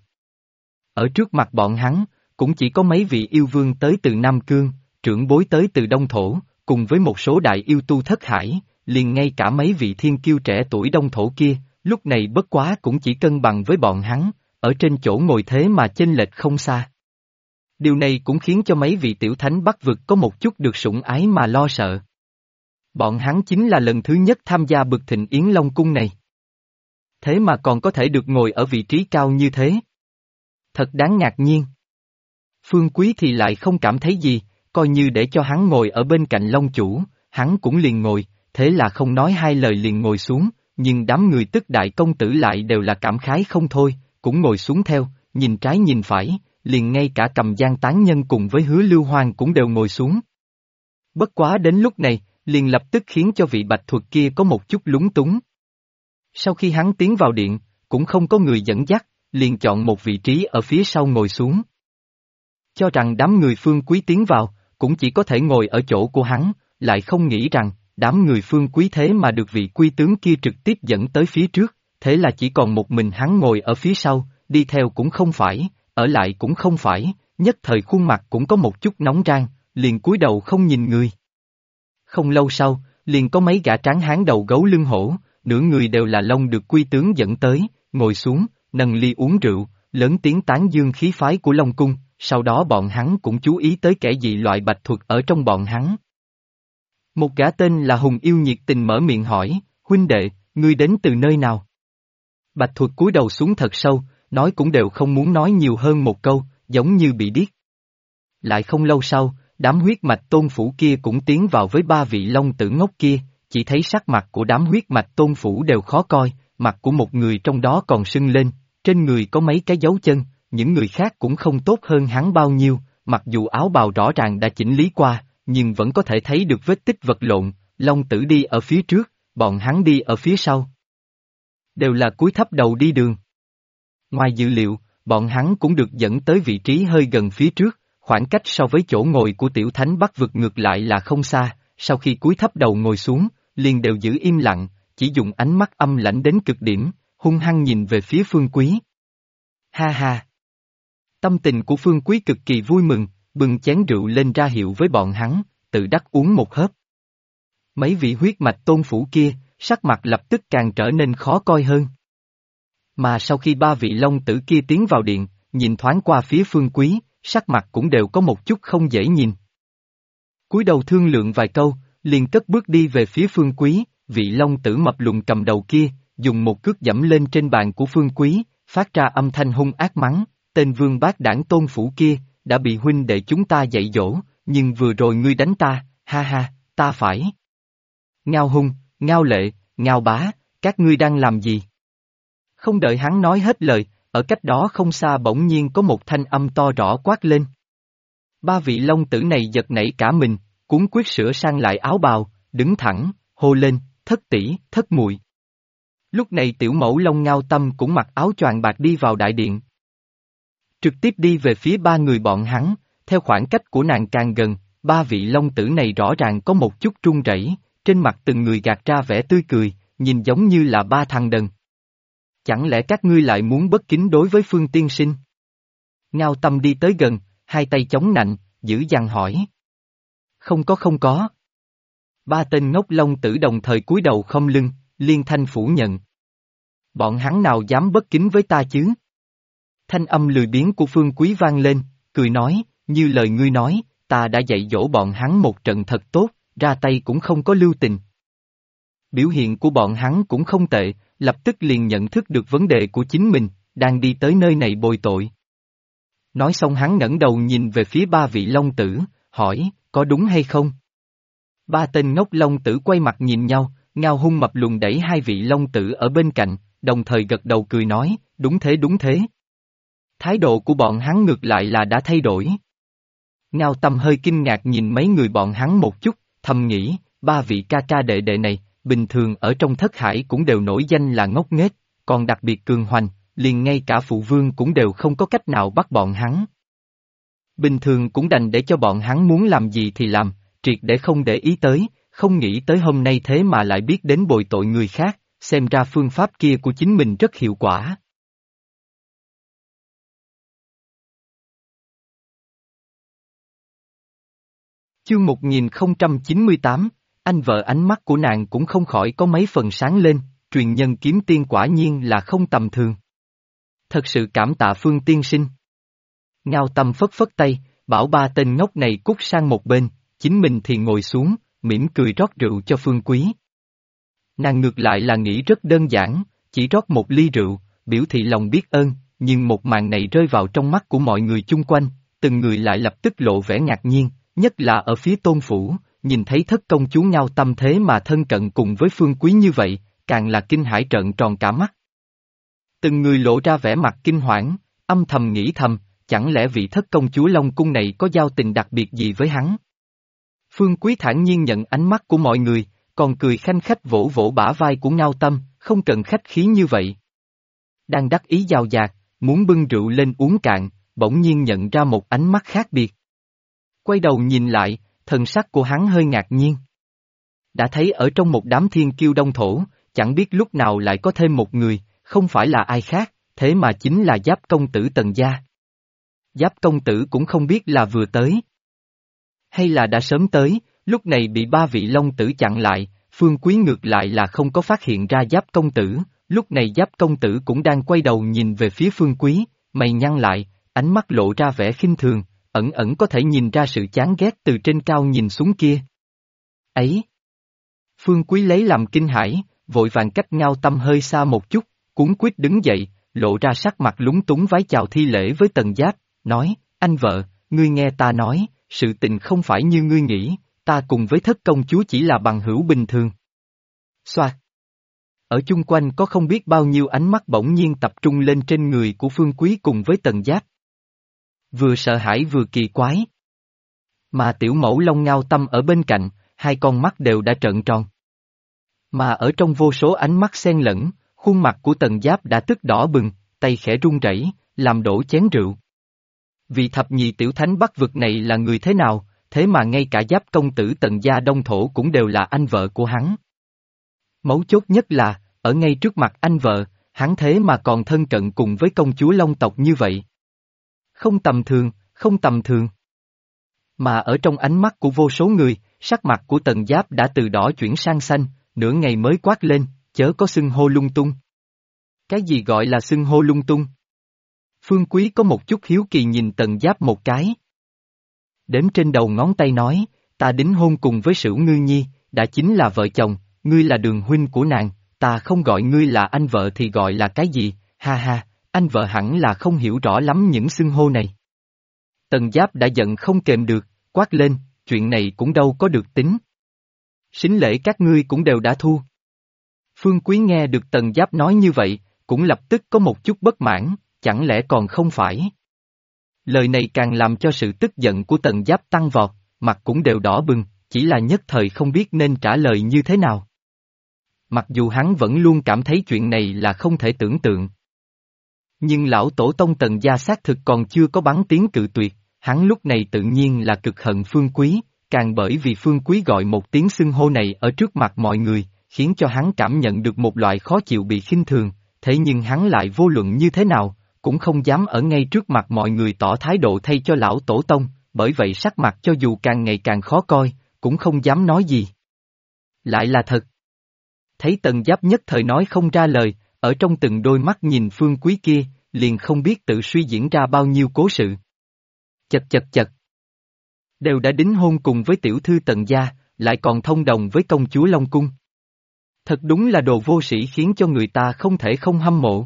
Speaker 1: Ở trước mặt bọn hắn, cũng chỉ có mấy vị yêu vương tới từ Nam Cương, trưởng bối tới từ Đông Thổ, cùng với một số đại yêu tu thất hải, liền ngay cả mấy vị thiên kiêu trẻ tuổi Đông Thổ kia, lúc này bất quá cũng chỉ cân bằng với bọn hắn, ở trên chỗ ngồi thế mà chênh lệch không xa. Điều này cũng khiến cho mấy vị tiểu thánh Bắc vực có một chút được sủng ái mà lo sợ. Bọn hắn chính là lần thứ nhất tham gia bực thịnh Yến Long Cung này. Thế mà còn có thể được ngồi ở vị trí cao như thế. Thật đáng ngạc nhiên. Phương Quý thì lại không cảm thấy gì, coi như để cho hắn ngồi ở bên cạnh Long chủ, hắn cũng liền ngồi, thế là không nói hai lời liền ngồi xuống, nhưng đám người tức đại công tử lại đều là cảm khái không thôi, cũng ngồi xuống theo, nhìn trái nhìn phải, liền ngay cả Cầm Giang tán nhân cùng với Hứa Lưu Hoang cũng đều ngồi xuống. Bất quá đến lúc này, liền lập tức khiến cho vị bạch thuật kia có một chút lúng túng. Sau khi hắn tiến vào điện, cũng không có người dẫn dắt, liền chọn một vị trí ở phía sau ngồi xuống. Cho rằng đám người Phương Quý tiến vào, cũng chỉ có thể ngồi ở chỗ của hắn, lại không nghĩ rằng, đám người Phương Quý thế mà được vị quy tướng kia trực tiếp dẫn tới phía trước, thế là chỉ còn một mình hắn ngồi ở phía sau, đi theo cũng không phải, ở lại cũng không phải, nhất thời khuôn mặt cũng có một chút nóng rang, liền cúi đầu không nhìn người. Không lâu sau, liền có mấy gã tráng hán đầu gấu lưng hổ, nửa người đều là lông được quy tướng dẫn tới, ngồi xuống, nâng ly uống rượu, lớn tiếng tán dương khí phái của Long Cung, sau đó bọn hắn cũng chú ý tới kẻ dị loại bạch thuật ở trong bọn hắn. Một gã tên là Hùng Yêu nhiệt tình mở miệng hỏi, huynh đệ, ngươi đến từ nơi nào? Bạch thuật cúi đầu xuống thật sâu, nói cũng đều không muốn nói nhiều hơn một câu, giống như bị điếc. Lại không lâu sau, đám huyết mạch tôn phủ kia cũng tiến vào với ba vị long tử ngốc kia, chỉ thấy sắc mặt của đám huyết mạch tôn phủ đều khó coi, mặt của một người trong đó còn sưng lên, trên người có mấy cái dấu chân, những người khác cũng không tốt hơn hắn bao nhiêu, mặc dù áo bào rõ ràng đã chỉnh lý qua, nhưng vẫn có thể thấy được vết tích vật lộn, long tử đi ở phía trước, bọn hắn đi ở phía sau. Đều là cúi thấp đầu đi đường. Ngoài dự liệu, bọn hắn cũng được dẫn tới vị trí hơi gần phía trước, khoảng cách so với chỗ ngồi của tiểu thánh Bắc vực ngược lại là không xa, sau khi cúi thấp đầu ngồi xuống, liền đều giữ im lặng, chỉ dùng ánh mắt âm lãnh đến cực điểm, hung hăng nhìn về phía Phương Quý. Ha ha! Tâm tình của Phương Quý cực kỳ vui mừng, bưng chén rượu lên ra hiệu với bọn hắn, tự đắc uống một hớp. Mấy vị huyết mạch tôn phủ kia, sắc mặt lập tức càng trở nên khó coi hơn. Mà sau khi ba vị long tử kia tiến vào điện, nhìn thoáng qua phía Phương Quý, sắc mặt cũng đều có một chút không dễ nhìn. Cúi đầu thương lượng vài câu, liền cất bước đi về phía Phương Quý, vị long tử mập lùn cầm đầu kia, dùng một cước giẫm lên trên bàn của Phương Quý, phát ra âm thanh hung ác mắng, tên vương bát đảng tôn phủ kia, đã bị huynh đệ chúng ta dạy dỗ, nhưng vừa rồi ngươi đánh ta, ha ha, ta phải. Ngao Hung, Ngao Lệ, Ngao Bá, các ngươi đang làm gì? Không đợi hắn nói hết lời, ở cách đó không xa bỗng nhiên có một thanh âm to rõ quát lên. Ba vị long tử này giật nảy cả mình, cuốn quyết sửa sang lại áo bào, đứng thẳng, hô lên, thất tỷ, thất muội. Lúc này tiểu mẫu Long Ngao Tâm cũng mặc áo choàng bạc đi vào đại điện. Trực tiếp đi về phía ba người bọn hắn, theo khoảng cách của nàng càng gần, ba vị long tử này rõ ràng có một chút run rẩy, trên mặt từng người gạt ra vẻ tươi cười, nhìn giống như là ba thằng đần. Chẳng lẽ các ngươi lại muốn bất kính đối với Phương tiên sinh? Ngao Tâm đi tới gần, hai tay chống nạnh, giữ dằn hỏi. Không có. Ba tên ngốc long tử đồng thời cúi đầu không lưng, liên thanh phủ nhận. Bọn hắn nào dám bất kính với ta chứ? Thanh âm lười biếng của Phương Quý vang lên, cười nói, như lời ngươi nói, ta đã dạy dỗ bọn hắn một trận thật tốt, ra tay cũng không có lưu tình. Biểu hiện của bọn hắn cũng không tệ, lập tức liền nhận thức được vấn đề của chính mình, đang đi tới nơi này bồi tội. Nói xong hắn ngẩng đầu nhìn về phía ba vị long tử, hỏi, có đúng hay không? Ba tên ngốc long tử quay mặt nhìn nhau, Ngao Hung mập lùn đẩy hai vị long tử ở bên cạnh, đồng thời gật đầu cười nói, đúng thế. Thái độ của bọn hắn ngược lại là đã thay đổi. Ngao Tâm hơi kinh ngạc nhìn mấy người bọn hắn một chút, thầm nghĩ, ba vị ca ca đệ đệ này, bình thường ở trong thất hải cũng đều nổi danh là ngốc nghếch, còn đặc biệt cường hoành, liền ngay cả phụ vương cũng đều không có cách nào bắt bọn hắn. Bình thường cũng đành để cho bọn hắn muốn làm gì thì làm, triệt để không để ý tới, không nghĩ tới hôm nay thế mà lại biết đến bồi tội người khác, xem ra phương pháp kia của chính mình rất hiệu quả. Chương 1098, anh vợ ánh mắt của nàng cũng không khỏi có mấy phần sáng lên, truyền nhân kiếm tiên quả nhiên là không tầm thường. Thật sự cảm tạ Phương tiên sinh. Ngao Tâm phất phất tay, bảo ba tên ngốc này cút sang một bên, chính mình thì ngồi xuống, mỉm cười rót rượu cho Phương Quý. Nàng ngược lại là nghĩ rất đơn giản, chỉ rót một ly rượu, biểu thị lòng biết ơn, nhưng một màn này rơi vào trong mắt của mọi người chung quanh, từng người lại lập tức lộ vẻ ngạc nhiên, nhất là ở phía Tôn Phủ, nhìn thấy thất công chúa Ngao Tâm thế mà thân cận cùng với Phương Quý như vậy, càng là kinh hãi trợn tròn cả mắt. Từng người lộ ra vẻ mặt kinh hoảng, âm thầm nghĩ thầm, chẳng lẽ vị thất công chúa Long Cung này có giao tình đặc biệt gì với hắn? Phương Quý thản nhiên nhận ánh mắt của mọi người, còn cười khanh khách vỗ vỗ bả vai của Ngao Tâm, không cần khách khí như vậy. Đang đắc ý dào dạt, muốn bưng rượu lên uống cạn, bỗng nhiên nhận ra một ánh mắt khác biệt. Quay đầu nhìn lại, thần sắc của hắn hơi ngạc nhiên. Đã thấy ở trong một đám thiên kiêu đông thổ, chẳng biết lúc nào lại có thêm một người, không phải là ai khác, thế mà chính là Giáp công tử Tần gia. Giáp công tử cũng không biết là vừa tới, hay là đã sớm tới, lúc này bị ba vị long tử chặn lại, Phương Quý ngược lại là không có phát hiện ra Giáp công tử, lúc này Giáp công tử cũng đang quay đầu nhìn về phía Phương Quý, mày nhăn lại, ánh mắt lộ ra vẻ khinh thường, ẩn ẩn có thể nhìn ra sự chán ghét từ trên cao nhìn xuống kia. Ấy! Phương Quý lấy làm kinh hãi, vội vàng cách Ngao Tâm hơi xa một chút, cuống quýt đứng dậy, lộ ra sắc mặt lúng túng vái chào thi lễ với Tần Giáp, nói, anh vợ, ngươi nghe ta nói, sự tình không phải như ngươi nghĩ, ta cùng với thất công chúa chỉ là bằng hữu bình thường. Xoạt! Ở chung quanh có không biết bao nhiêu ánh mắt bỗng nhiên tập trung lên trên người của Phương Quý cùng với Tần Giáp. Vừa sợ hãi vừa kỳ quái. Mà tiểu mẫu Long Ngao Tâm ở bên cạnh, hai con mắt đều đã trợn tròn. Mà ở trong vô số ánh mắt xen lẫn, khuôn mặt của Tần Giáp đã tức đỏ bừng, tay khẽ run rẩy, làm đổ chén rượu. Vị thập nhị tiểu thánh Bắc vực này là người thế nào, thế mà ngay cả Giáp công tử Tần gia đông thổ cũng đều là anh vợ của hắn. Mấu chốt nhất là, ở ngay trước mặt anh vợ, hắn thế mà còn thân cận cùng với công chúa Long tộc như vậy. Không tầm thường, không tầm thường. Mà ở trong ánh mắt của vô số người, sắc mặt của Tần Giáp đã từ đỏ chuyển sang xanh, nửa ngày mới quát lên, chớ có xưng hô lung tung. Cái gì gọi là xưng hô lung tung? Phương Quý có một chút hiếu kỳ nhìn Tần Giáp một cái. Đếm trên đầu ngón tay nói, ta đính hôn cùng với Sửu Ngư Nhi, đã chính là vợ chồng, ngươi là đường huynh của nàng, ta không gọi ngươi là anh vợ thì gọi là cái gì, ha ha, anh vợ hẳn là không hiểu rõ lắm những xưng hô này. Tần Giáp đã giận không kềm được, quát lên, chuyện này cũng đâu có được tính. Sính lễ các ngươi cũng đều đã thu. Phương Quý nghe được Tần Giáp nói như vậy, cũng lập tức có một chút bất mãn, chẳng lẽ còn không phải. Lời này càng làm cho sự tức giận của Tần Giáp tăng vọt, mặt cũng đều đỏ bừng, chỉ là nhất thời không biết nên trả lời như thế nào. Mặc dù hắn vẫn luôn cảm thấy chuyện này là không thể tưởng tượng. Nhưng lão tổ tông Tần gia xác thực còn chưa có bắn tiếng cự tuyệt, hắn lúc này tự nhiên là cực hận Phương Quý, càng bởi vì Phương Quý gọi một tiếng xưng hô này ở trước mặt mọi người, khiến cho hắn cảm nhận được một loại khó chịu bị khinh thường, thế nhưng hắn lại vô luận như thế nào, cũng không dám ở ngay trước mặt mọi người tỏ thái độ thay cho lão tổ tông, bởi vậy sắc mặt cho dù càng ngày càng khó coi, cũng không dám nói gì. Lại là thật. Thấy Tần Giáp nhất thời nói không ra lời, ở trong từng đôi mắt nhìn Phương Quý kia, liền không biết tự suy diễn ra bao nhiêu cố sự. Chật chật chật. Đều đã đính hôn cùng với tiểu thư Tần gia, lại còn thông đồng với công chúa Long Cung. Thật đúng là đồ vô sĩ khiến cho người ta không thể không hâm mộ.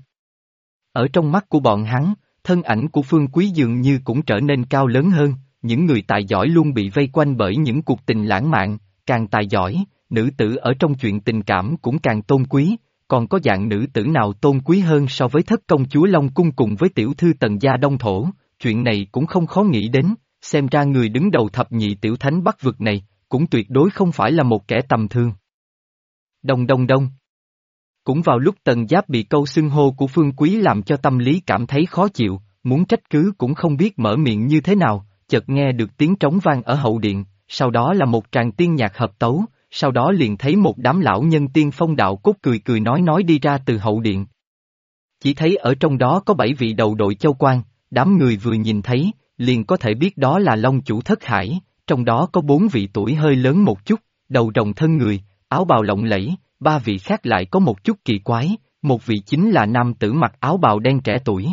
Speaker 1: Ở trong mắt của bọn hắn, thân ảnh của Phương Quý dường như cũng trở nên cao lớn hơn, những người tài giỏi luôn bị vây quanh bởi những cuộc tình lãng mạn, càng tài giỏi, nữ tử ở trong chuyện tình cảm cũng càng tôn quý, còn có dạng nữ tử nào tôn quý hơn so với thất công chúa Long Cung cùng với tiểu thư Tần gia đông thổ, chuyện này cũng không khó nghĩ đến, Xem ra người đứng đầu thập nhị tiểu thánh Bắc vực này, cũng tuyệt đối không phải là một kẻ tầm thường. Đông đông đông. Cũng vào lúc Tần Giáp bị câu xưng hô của Phương Quý làm cho tâm lý cảm thấy khó chịu, muốn trách cứ cũng không biết mở miệng như thế nào, chợt nghe được tiếng trống vang ở hậu điện, sau đó là một tràng tiên nhạc hợp tấu, sau đó liền thấy một đám lão nhân tiên phong đạo cốt cười cười nói đi ra từ hậu điện. Chỉ thấy ở trong đó có 7 vị đầu đội châu quan, đám người vừa nhìn thấy, liền có thể biết đó là Long Chủ Thất Hải, trong đó có 4 vị tuổi hơi lớn một chút, đầu rồng thân người, áo bào lộng lẫy, 3 vị khác lại có một chút kỳ quái, một vị chính là nam tử mặc áo bào đen trẻ tuổi.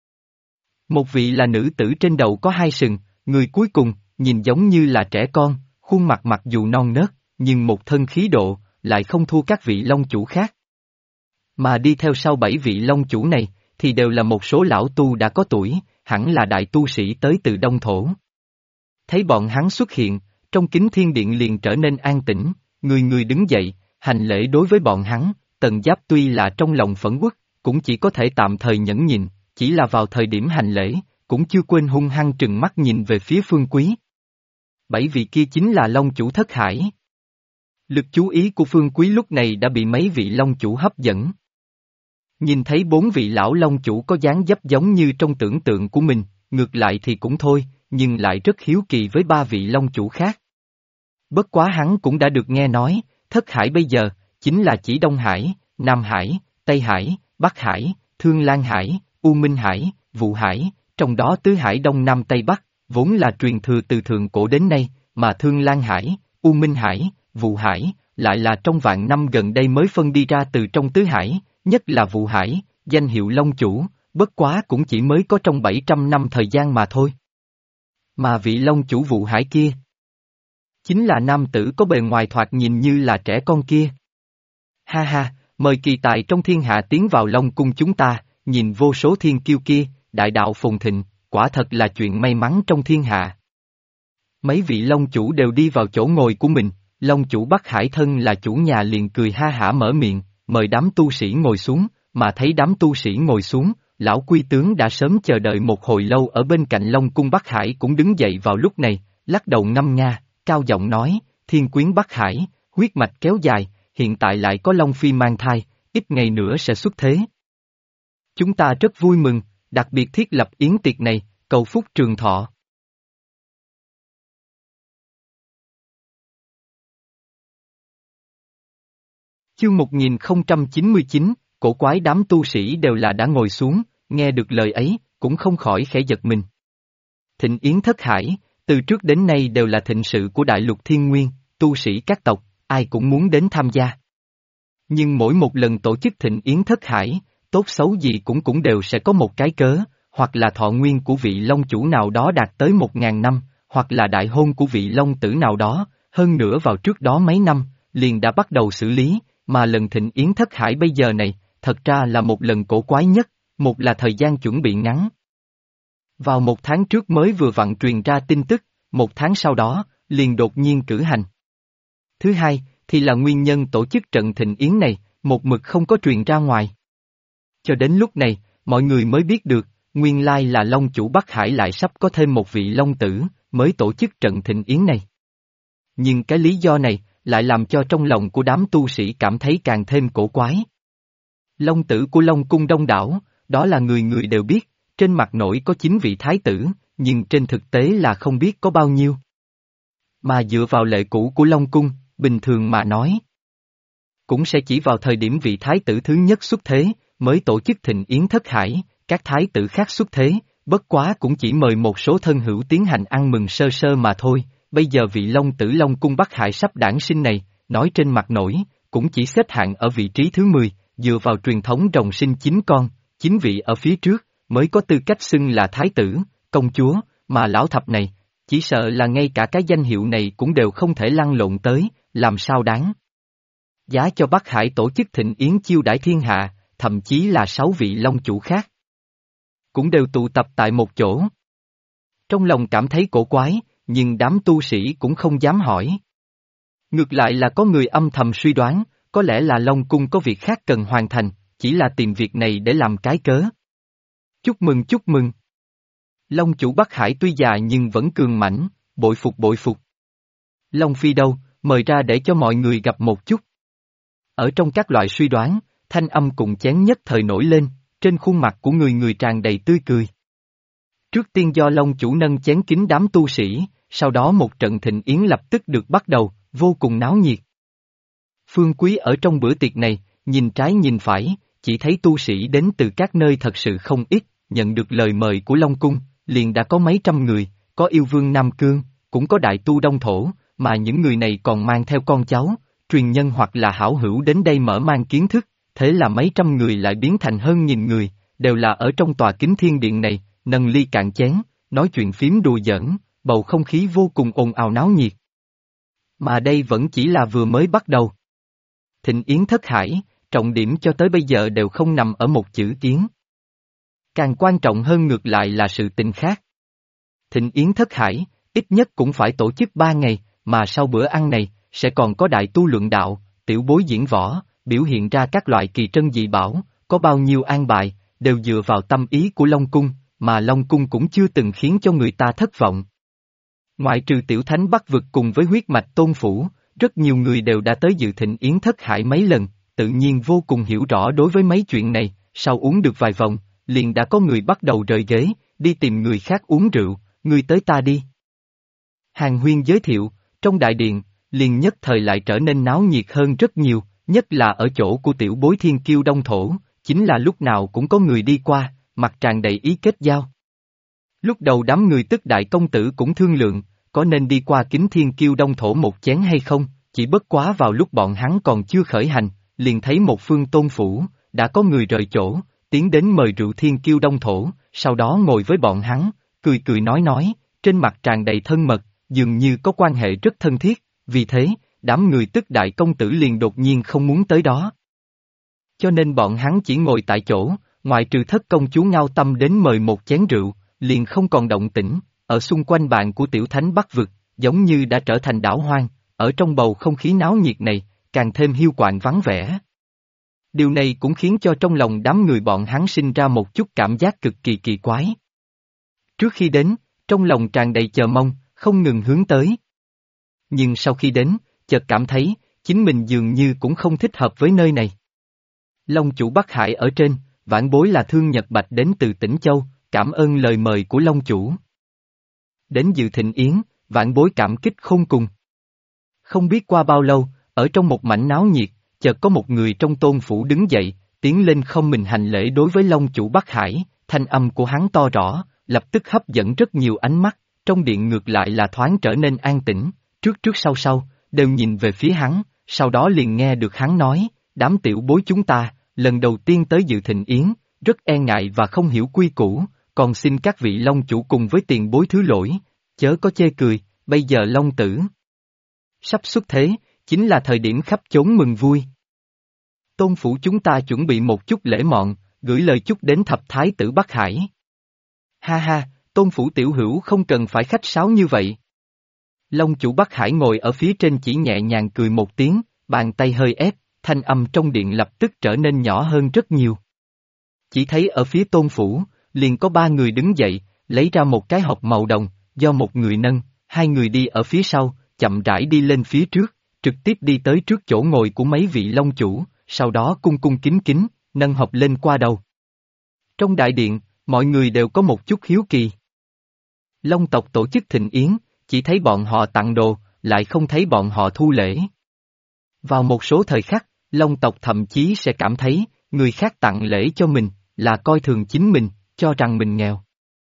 Speaker 1: Một vị là nữ tử trên đầu có 2 sừng, người cuối cùng, nhìn giống như là trẻ con, khuôn mặt mặc dù non nớt, nhưng một thân khí độ, lại không thua các vị Long Chủ khác. Mà đi theo sau 7 vị Long Chủ này, thì đều là một số lão tu đã có tuổi, hẳn là đại tu sĩ tới từ Đông Thổ. Thấy bọn hắn xuất hiện, trong kính thiên điện liền trở nên an tĩnh, người người đứng dậy, hành lễ đối với bọn hắn, Tần Giáp tuy là trong lòng phẫn uất, cũng chỉ có thể tạm thời nhẫn nhịn, chỉ là vào thời điểm hành lễ, cũng chưa quên hung hăng trừng mắt nhìn về phía Phương Quý. 7 vị kia chính là Long Chủ Thất Hải. Lực chú ý của Phương Quý lúc này đã bị mấy vị Long Chủ hấp dẫn. Nhìn thấy 4 vị lão Long Chủ có dáng dấp giống như trong tưởng tượng của mình, ngược lại thì cũng thôi, nhưng lại rất hiếu kỳ với 3 vị Long Chủ khác. Bất quá hắn cũng đã được nghe nói, Thất Hải bây giờ, chính là chỉ Đông Hải, Nam Hải, Tây Hải, Bắc Hải, Thương Lan Hải, U Minh Hải, Vụ Hải, trong đó tứ hải Đông Nam Tây Bắc, vốn là truyền thừa từ thượng cổ đến nay, mà Thương Lan Hải, U Minh Hải, Vụ Hải, lại là trong vạn năm gần đây mới phân đi ra từ trong tứ hải, nhất là Vụ Hải, danh hiệu Long Chủ, bất quá cũng chỉ mới có trong 700 năm thời gian mà thôi. Mà vị Long Chủ Vụ Hải kia, chính là nam tử có bề ngoài thoạt nhìn như là trẻ con kia. Ha ha, mời kỳ tài trong thiên hạ tiến vào Long Cung chúng ta, nhìn vô số thiên kiêu kia, đại đạo phồn thịnh, quả thật là chuyện may mắn trong thiên hạ. Mấy vị Long Chủ đều đi vào chỗ ngồi của mình, Long Chủ Bắc Hải thân là chủ nhà liền cười ha hả mở miệng, mời đám tu sĩ ngồi xuống, mà thấy đám tu sĩ ngồi xuống, lão quy tướng đã sớm chờ đợi một hồi lâu ở bên cạnh Long Cung Bắc Hải cũng đứng dậy vào lúc này, lắc đầu ngâm nga, cao giọng nói, Thiên Quyến Bắc Hải, huyết mạch kéo dài, hiện tại lại có Long Phi mang thai, ít ngày nữa sẽ xuất thế. Chúng ta rất vui mừng, đặc biệt thiết lập yến tiệc này, cầu phúc trường thọ. Chương 1099, cổ quái đám tu sĩ đều là đã ngồi xuống, nghe được lời ấy, cũng không khỏi khẽ giật mình. Thịnh yến Thất Hải, từ trước đến nay đều là thịnh sự của đại lục thiên nguyên, tu sĩ các tộc, ai cũng muốn đến tham gia. Nhưng mỗi một lần tổ chức thịnh yến Thất Hải, tốt xấu gì cũng đều sẽ có một cái cớ, hoặc là thọ nguyên của vị Long Chủ nào đó đạt tới 1000 năm, hoặc là đại hôn của vị Long Tử nào đó, hơn nữa vào trước đó mấy năm, liền đã bắt đầu xử lý, mà lần thịnh yến Thất Hải bây giờ này, thật ra là một lần cổ quái nhất, một là thời gian chuẩn bị ngắn. Vào 1 tháng trước mới vừa vặn truyền ra tin tức, 1 tháng sau đó, liền đột nhiên cử hành. Thứ hai, thì là nguyên nhân tổ chức trận thịnh yến này, một mực không có truyền ra ngoài. Cho đến lúc này, mọi người mới biết được, nguyên lai là Long Chủ Bắc Hải lại sắp có thêm một vị Long Tử, mới tổ chức trận thịnh yến này. Nhưng cái lý do này, lại làm cho trong lòng của đám tu sĩ cảm thấy càng thêm cổ quái. Long Tử của Long Cung đông đảo, đó là người người đều biết, trên mặt nổi có 9 vị thái tử, nhưng trên thực tế là không biết có bao nhiêu. Mà dựa vào lệ cũ của Long Cung, bình thường mà nói, cũng sẽ chỉ vào thời điểm vị thái tử thứ nhất xuất thế, mới tổ chức thịnh yến Thất Hải, các thái tử khác xuất thế, bất quá cũng chỉ mời một số thân hữu tiến hành ăn mừng sơ sơ mà thôi. Bây giờ vị Long Tử Long Cung Bắc Hải sắp đản sinh này, nói trên mặt nổi, cũng chỉ xếp hạng ở vị trí thứ 10, dựa vào truyền thống rồng sinh 9 con, 9 vị ở phía trước, mới có tư cách xưng là thái tử, công chúa, mà lão thập này, chỉ sợ là ngay cả cái danh hiệu này cũng đều không thể lăn lộn tới, làm sao đáng. Giá cho Bắc Hải tổ chức thịnh yến chiêu đãi thiên hạ, thậm chí là 6 vị Long Chủ khác, cũng đều tụ tập tại một chỗ. Trong lòng cảm thấy cổ quái, nhưng đám tu sĩ cũng không dám hỏi. Ngược lại là có người âm thầm suy đoán, có lẽ là Long Cung có việc khác cần hoàn thành, chỉ là tìm việc này để làm cái cớ. Chúc mừng chúc mừng. Long chủ Bắc Hải tuy già nhưng vẫn cường mãnh, bội phục bội phục. Long Phi đâu, mời ra để cho mọi người gặp một chút. Ở trong các loại suy đoán, thanh âm cùng chén nhất thời nổi lên, trên khuôn mặt của người người tràn đầy tươi cười. Trước tiên do Long chủ nâng chén kính đám tu sĩ, sau đó một trận thịnh yến lập tức được bắt đầu, vô cùng náo nhiệt. Phương Quý ở trong bữa tiệc này, nhìn trái nhìn phải, chỉ thấy tu sĩ đến từ các nơi thật sự không ít, nhận được lời mời của Long Cung, liền đã có mấy trăm người, có yêu vương Nam Cương, cũng có đại tu Đông Thổ, mà những người này còn mang theo con cháu, truyền nhân hoặc là hảo hữu đến đây mở mang kiến thức, thế là mấy trăm người lại biến thành hơn nghìn người, đều là ở trong tòa kính thiên điện này, nâng ly cạn chén, nói chuyện phím đùa giỡn, bầu không khí vô cùng ồn ào náo nhiệt. Mà đây vẫn chỉ là vừa mới bắt đầu. Thịnh yến thất hải, trọng điểm cho tới bây giờ đều không nằm ở một chữ yến. Càng quan trọng hơn ngược lại là sự tình khác. Thịnh yến thất hải, ít nhất cũng phải tổ chức 3 ngày, mà sau bữa ăn này, sẽ còn có đại tu luận đạo, tiểu bối diễn võ, biểu hiện ra các loại kỳ trân dị bảo, có bao nhiêu an bài, đều dựa vào tâm ý của Long Cung, mà Long Cung cũng chưa từng khiến cho người ta thất vọng. Ngoại trừ tiểu thánh Bắc vực cùng với huyết mạch tôn phủ, rất nhiều người đều đã tới dự thịnh yến thất hải mấy lần, tự nhiên vô cùng hiểu rõ đối với mấy chuyện này, sau uống được vài vòng, liền đã có người bắt đầu rời ghế, đi tìm người khác uống rượu, người tới ta đi. Hàng Huyên giới thiệu, trong đại điện, liền nhất thời lại trở nên náo nhiệt hơn rất nhiều, nhất là ở chỗ của tiểu bối thiên kiêu Đông Thổ, chính là lúc nào cũng có người đi qua, mặt tràn đầy ý kết giao. Lúc đầu đám người tức đại công tử cũng thương lượng, có nên đi qua kính thiên kiêu Đông Thổ một chén hay không, chỉ bất quá vào lúc bọn hắn còn chưa khởi hành, liền thấy một phương tôn phủ, đã có người rời chỗ, tiến đến mời rượu thiên kiêu Đông Thổ, sau đó ngồi với bọn hắn, cười cười nói, trên mặt tràn đầy thân mật, dường như có quan hệ rất thân thiết, vì thế, đám người tức đại công tử liền đột nhiên không muốn tới đó. Cho nên bọn hắn chỉ ngồi tại chỗ, ngoại trừ thất công chúa Ngao Tâm đến mời một chén rượu, liền không còn động tĩnh, ở xung quanh bạn của tiểu thánh Bắc vực, giống như đã trở thành đảo hoang, ở trong bầu không khí náo nhiệt này, càng thêm hiu quạnh vắng vẻ. Điều này cũng khiến cho trong lòng đám người bọn hắn sinh ra một chút cảm giác cực kỳ kỳ quái. Trước khi đến, trong lòng tràn đầy chờ mong, không ngừng hướng tới. Nhưng sau khi đến, chợt cảm thấy, chính mình dường như cũng không thích hợp với nơi này. Long chủ Bắc Hải ở trên, vãn bối là Thương Nhật Bạch đến từ Tĩnh Châu, cảm ơn lời mời của Long chủ. Đến dự thịnh yến, vãn bối cảm kích khôn cùng. Không biết qua bao lâu, ở trong một mảnh náo nhiệt, chợt có một người trong tôn phủ đứng dậy, tiến lên không mình hành lễ đối với Long chủ Bắc Hải, thanh âm của hắn to rõ, lập tức hấp dẫn rất nhiều ánh mắt, trong điện ngược lại là thoáng trở nên an tĩnh, trước trước sau sau, đều nhìn về phía hắn, sau đó liền nghe được hắn nói, đám tiểu bối chúng ta, lần đầu tiên tới dự thịnh yến, rất e ngại và không hiểu quy củ, còn xin các vị Long chủ cùng với tiền bối thứ lỗi, chớ có chê cười, bây giờ Long tử sắp xuất thế, chính là thời điểm khắp chốn mừng vui. Tôn phủ chúng ta chuẩn bị một chút lễ mọn, gửi lời chúc đến thập thái tử Bắc Hải. Ha ha, tôn phủ tiểu hữu không cần phải khách sáo như vậy. Long chủ Bắc Hải ngồi ở phía trên chỉ nhẹ nhàng cười một tiếng, bàn tay hơi ép, thanh âm trong điện lập tức trở nên nhỏ hơn rất nhiều. Chỉ thấy ở phía tôn phủ, liền có 3 người đứng dậy, lấy ra một cái hộp màu đồng, do một người nâng, 2 người đi ở phía sau, chậm rãi đi lên phía trước, trực tiếp đi tới trước chỗ ngồi của mấy vị long chủ, sau đó cung cung kính kính, nâng hộp lên qua đầu. Trong đại điện, mọi người đều có một chút hiếu kỳ. Long tộc tổ chức thịnh yến, chỉ thấy bọn họ tặng đồ, lại không thấy bọn họ thu lễ. Vào một số thời khắc, Long tộc thậm chí sẽ cảm thấy, người khác tặng lễ cho mình, là coi thường chính mình, cho rằng mình nghèo.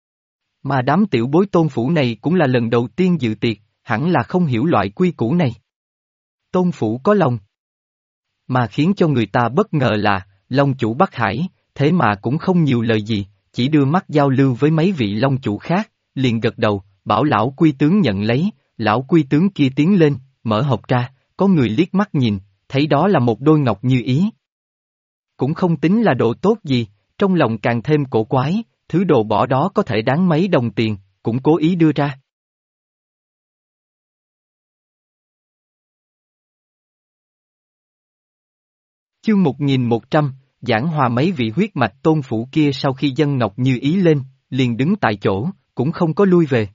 Speaker 1: Mà đám tiểu bối tôn phủ này cũng là lần đầu tiên dự tiệc, hẳn là không hiểu loại quy củ này. Tôn phủ có lòng. Mà khiến cho người ta bất ngờ là, Long chủ Bắc Hải, thế mà cũng không nhiều lời gì, chỉ đưa mắt giao lưu với mấy vị Long chủ khác, liền gật đầu, bảo lão quy tướng nhận lấy, lão quy tướng kia tiến lên, mở hộp ra, có người liếc mắt nhìn, thấy đó là một đôi ngọc như ý. Cũng không tính là đồ tốt gì, trong lòng càng thêm cổ quái, thứ đồ bỏ đó có thể đáng mấy đồng tiền, cũng cố ý đưa ra. Chương 1100, giảng hòa mấy vị huyết mạch tôn phủ kia sau khi dân ngọc như ý lên, liền đứng tại chỗ, cũng không có lui về.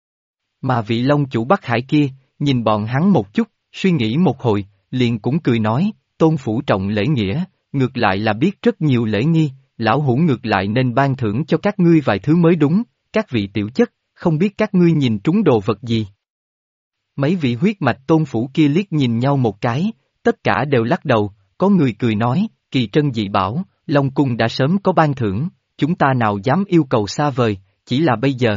Speaker 1: Mà vị Long chủ Bắc Hải kia, nhìn bọn hắn một chút, suy nghĩ một hồi, liền cũng cười nói, Tôn phủ trọng lễ nghĩa, ngược lại là biết rất nhiều lễ nghi, lão hủ ngược lại nên ban thưởng cho các ngươi vài thứ mới đúng, các vị tiểu chất, không biết các ngươi nhìn trúng đồ vật gì. Mấy vị huyết mạch Tôn phủ kia liếc nhìn nhau một cái, tất cả đều lắc đầu, có người cười nói, kỳ trân dị bảo, Long cung đã sớm có ban thưởng, chúng ta nào dám yêu cầu xa vời, chỉ là bây giờ.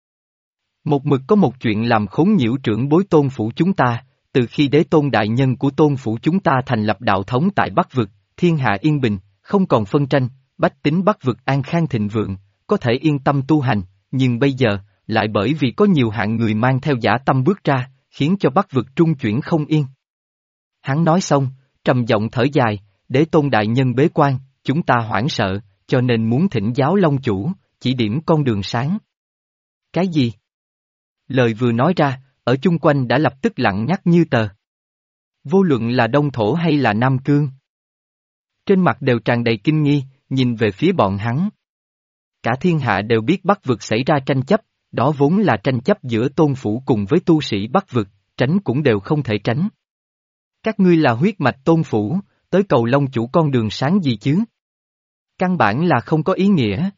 Speaker 1: Một mực có một chuyện làm khốn nhiễu trưởng bối Tôn phủ chúng ta, từ khi đế tôn đại nhân của Tôn phủ chúng ta thành lập đạo thống tại Bắc Vực, thiên hạ yên bình, không còn phân tranh, bách tính Bắc Vực an khang thịnh vượng, có thể yên tâm tu hành, nhưng bây giờ, lại bởi vì có nhiều hạng người mang theo dã tâm bước ra, khiến cho Bắc Vực trung chuyển không yên. Hắn nói xong, trầm giọng thở dài, đế tôn đại nhân bế quan, chúng ta hoảng sợ, cho nên muốn thỉnh giáo Long chủ, chỉ điểm con đường sáng. Cái gì? Lời vừa nói ra, ở chung quanh đã lập tức lặng ngắt như tờ. Vô luận là Đông Thổ hay là Nam Cương. Trên mặt đều tràn đầy kinh nghi, nhìn về phía bọn hắn. Cả thiên hạ đều biết Bắc Vực xảy ra tranh chấp, đó vốn là tranh chấp giữa Tôn phủ cùng với tu sĩ Bắc Vực, tránh cũng đều không thể tránh. Các ngươi là huyết mạch Tôn phủ, tới cầu Long chủ con đường sáng gì chứ? Căn bản là không có ý nghĩa.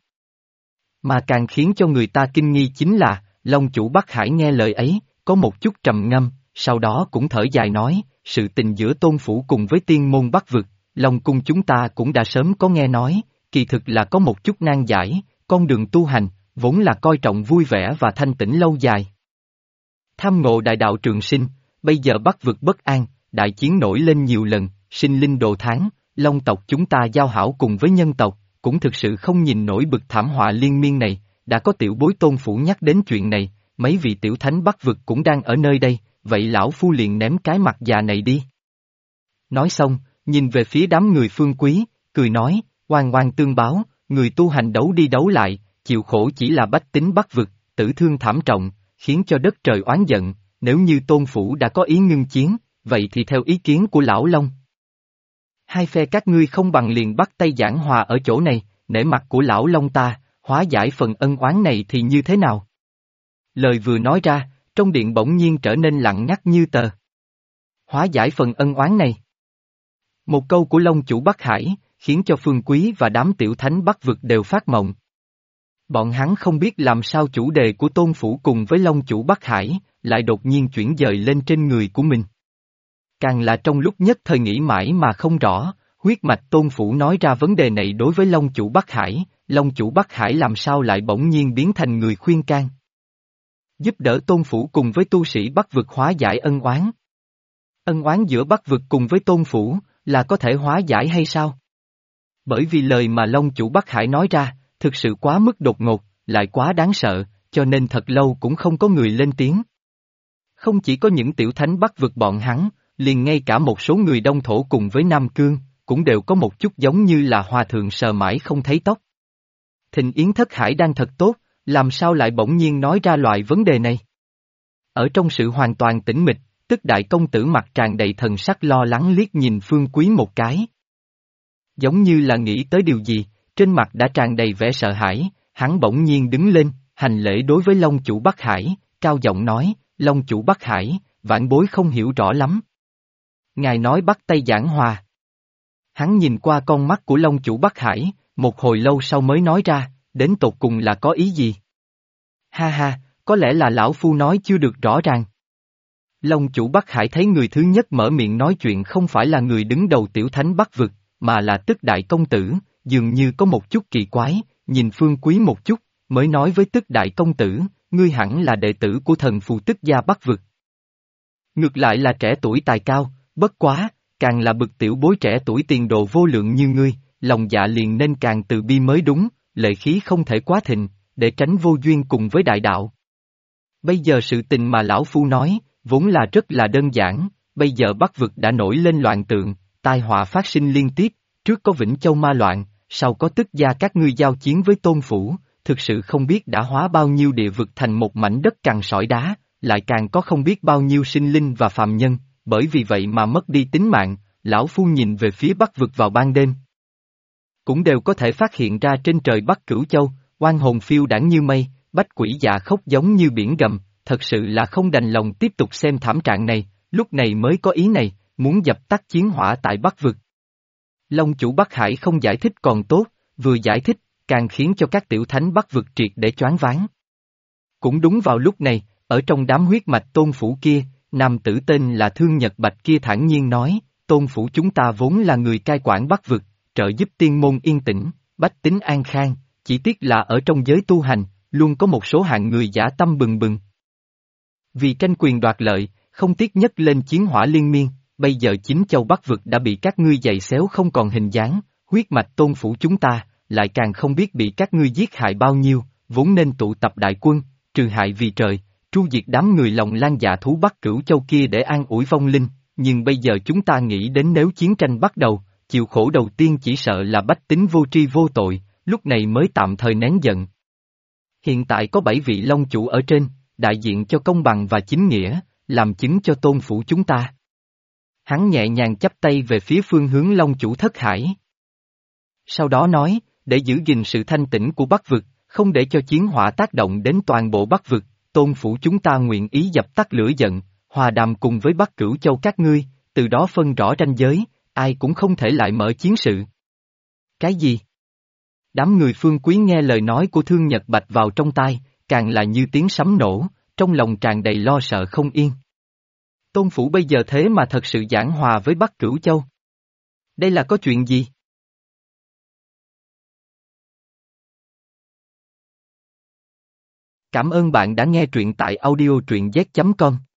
Speaker 1: Mà càng khiến cho người ta kinh nghi chính là, Long chủ Bắc Hải nghe lời ấy, có một chút trầm ngâm, sau đó cũng thở dài nói, sự tình giữa Tôn phủ cùng với tiên môn Bắc Vực, Long cung chúng ta cũng đã sớm có nghe nói, kỳ thực là có một chút nan giải, con đường tu hành, vốn là coi trọng vui vẻ và thanh tĩnh lâu dài. Tham ngộ đại đạo trường sinh, bây giờ Bắc Vực bất an, đại chiến nổi lên nhiều lần, sinh linh đồ tháng, Long tộc chúng ta giao hảo cùng với nhân tộc, cũng thực sự không nhìn nổi bực thảm họa liên miên này, đã có tiểu bối Tôn phủ nhắc đến chuyện này, mấy vị tiểu thánh Bắc Vực cũng đang ở nơi đây, vậy lão phu liền ném cái mặt già này đi. Nói xong, nhìn về phía đám người Phương Quý, cười nói, oan oan tương báo, người tu hành đấu đi đấu lại, chịu khổ chỉ là bách tính Bắc Vực, tử thương thảm trọng, khiến cho đất trời oán giận, nếu như Tôn phủ đã có ý ngưng chiến, vậy thì theo ý kiến của lão Long. Hai phe các ngươi không bằng liền bắt tay giảng hòa ở chỗ này, nể mặt của lão Long ta, hóa giải phần ân oán này thì như thế nào? Lời vừa nói ra, trong điện bỗng nhiên trở nên lặng ngắt như tờ. Hóa giải phần ân oán này. Một câu của Long chủ Bắc Hải, khiến cho Phương Quý và đám tiểu thánh Bắc Vực đều phát mộng. Bọn hắn không biết làm sao chủ đề của Tôn phủ cùng với Long chủ Bắc Hải, lại đột nhiên chuyển dời lên trên người của mình. Càng là trong lúc nhất thời nghĩ mãi mà không rõ, huyết mạch Tôn phủ nói ra vấn đề này đối với Long chủ Bắc Hải, Long chủ Bắc Hải làm sao lại bỗng nhiên biến thành người khuyên can. Giúp đỡ Tôn phủ cùng với tu sĩ Bắc Vực hóa giải ân oán. Ân oán giữa Bắc Vực cùng với Tôn phủ, là có thể hóa giải hay sao? Bởi vì lời mà Long chủ Bắc Hải nói ra, thực sự quá mức đột ngột, lại quá đáng sợ, cho nên thật lâu cũng không có người lên tiếng. Không chỉ có những tiểu thánh Bắc Vực bọn hắn, liền ngay cả một số người Đông Thổ cùng với Nam Cương, cũng đều có một chút giống như là hòa thượng sờ mãi không thấy tóc. Thịnh Yến Thất Hải đang thật tốt, làm sao lại bỗng nhiên nói ra loại vấn đề này? Ở trong sự hoàn toàn tĩnh mịch, tức đại công tử mặt tràn đầy thần sắc lo lắng liếc nhìn Phương Quý một cái. Giống như là nghĩ tới điều gì, trên mặt đã tràn đầy vẻ sợ hãi, hắn bỗng nhiên đứng lên, hành lễ đối với Long chủ Bắc Hải, cao giọng nói, Long chủ Bắc Hải, vãn bối không hiểu rõ lắm. Ngài nói bắt tay giảng hòa. Hắn nhìn qua con mắt của Long chủ Bắc Hải, một hồi lâu sau mới nói ra, đến tột cùng là có ý gì? Ha ha, có lẽ là lão phu nói chưa được rõ ràng. Long chủ Bắc Hải thấy người thứ nhất mở miệng nói chuyện không phải là người đứng đầu tiểu thánh Bắc Vực, mà là tức đại công tử, dường như có một chút kỳ quái, nhìn Phương Quý một chút, mới nói với tức đại công tử, ngươi hẳn là đệ tử của thần phù tức gia Bắc Vực. Ngược lại là trẻ tuổi tài cao, bất quá, càng là bực tiểu bối trẻ tuổi tiền đồ vô lượng như ngươi, lòng dạ liền nên càng từ bi mới đúng, lệ khí không thể quá thịnh, để tránh vô duyên cùng với đại đạo. Bây giờ sự tình mà lão phu nói, vốn là rất là đơn giản, bây giờ Bắc Vực đã nổi lên loạn tượng, tai họa phát sinh liên tiếp, trước có Vĩnh Châu ma loạn, sau có tức gia các ngươi giao chiến với Tôn phủ, thực sự không biết đã hóa bao nhiêu địa vực thành một mảnh đất cằn sỏi đá, lại càng có không biết bao nhiêu sinh linh và phàm nhân, bởi vì vậy mà mất đi tính mạng, lão phu nhìn về phía Bắc Vực vào ban đêm. Cũng đều có thể phát hiện ra trên trời Bắc Cửu Châu, oan hồn phiêu đãng như mây, Bách Quỷ Dạ khóc giống như biển gầm, thật sự là không đành lòng tiếp tục xem thảm trạng này, lúc này mới có ý này, muốn dập tắt chiến hỏa tại Bắc Vực. Long chủ Bắc Hải không giải thích còn tốt, vừa giải thích, càng khiến cho các tiểu thánh Bắc Vực triệt để choáng váng. Cũng đúng vào lúc này, ở trong đám huyết mạch tôn phủ kia, nam tử tên là Thương Nhật Bạch kia thản nhiên nói, tôn phủ chúng ta vốn là người cai quản Bắc Vực, trợ giúp tiên môn yên tĩnh, bách tính an khang, chỉ tiếc là ở trong giới tu hành, luôn có một số hạng người dã tâm bừng bừng. Vì tranh quyền đoạt lợi, không tiếc nhất lên chiến hỏa liên miên, bây giờ chính châu Bắc Vực đã bị các ngươi giày xéo không còn hình dáng, huyết mạch tôn phủ chúng ta, lại càng không biết bị các ngươi giết hại bao nhiêu, vốn nên tụ tập đại quân, trừ hại vì trời, tru diệt đám người lòng lan dạ thú Bắc Cửu Châu kia để an ủi vong linh, nhưng bây giờ chúng ta nghĩ đến nếu chiến tranh bắt đầu, chịu khổ đầu tiên chỉ sợ là bách tính vô tri vô tội, lúc này mới tạm thời nén giận. Hiện tại có 7 vị long chủ ở trên, đại diện cho công bằng và chính nghĩa, làm chứng cho tôn phủ chúng ta. Hắn nhẹ nhàng chắp tay về phía phương hướng long chủ Thất Hải. Sau đó nói, để giữ gìn sự thanh tĩnh của Bắc Vực, không để cho chiến hỏa tác động đến toàn bộ Bắc Vực, tôn phủ chúng ta nguyện ý dập tắt lửa giận, hòa đàm cùng với Bắc Cửu Châu các ngươi, từ đó phân rõ ranh giới, ai cũng không thể lại mở chiến sự. Cái gì? Đám người Phương Quý nghe lời nói của Thương Nhật Bạch vào trong tai, càng là như tiếng sấm nổ, trong lòng tràn đầy lo sợ không yên. Tôn phủ bây giờ thế mà thật sự giảng hòa với Bắc Cửu Châu. Đây là có chuyện gì? Cảm ơn bạn đã nghe truyện tại audio truyện z.com.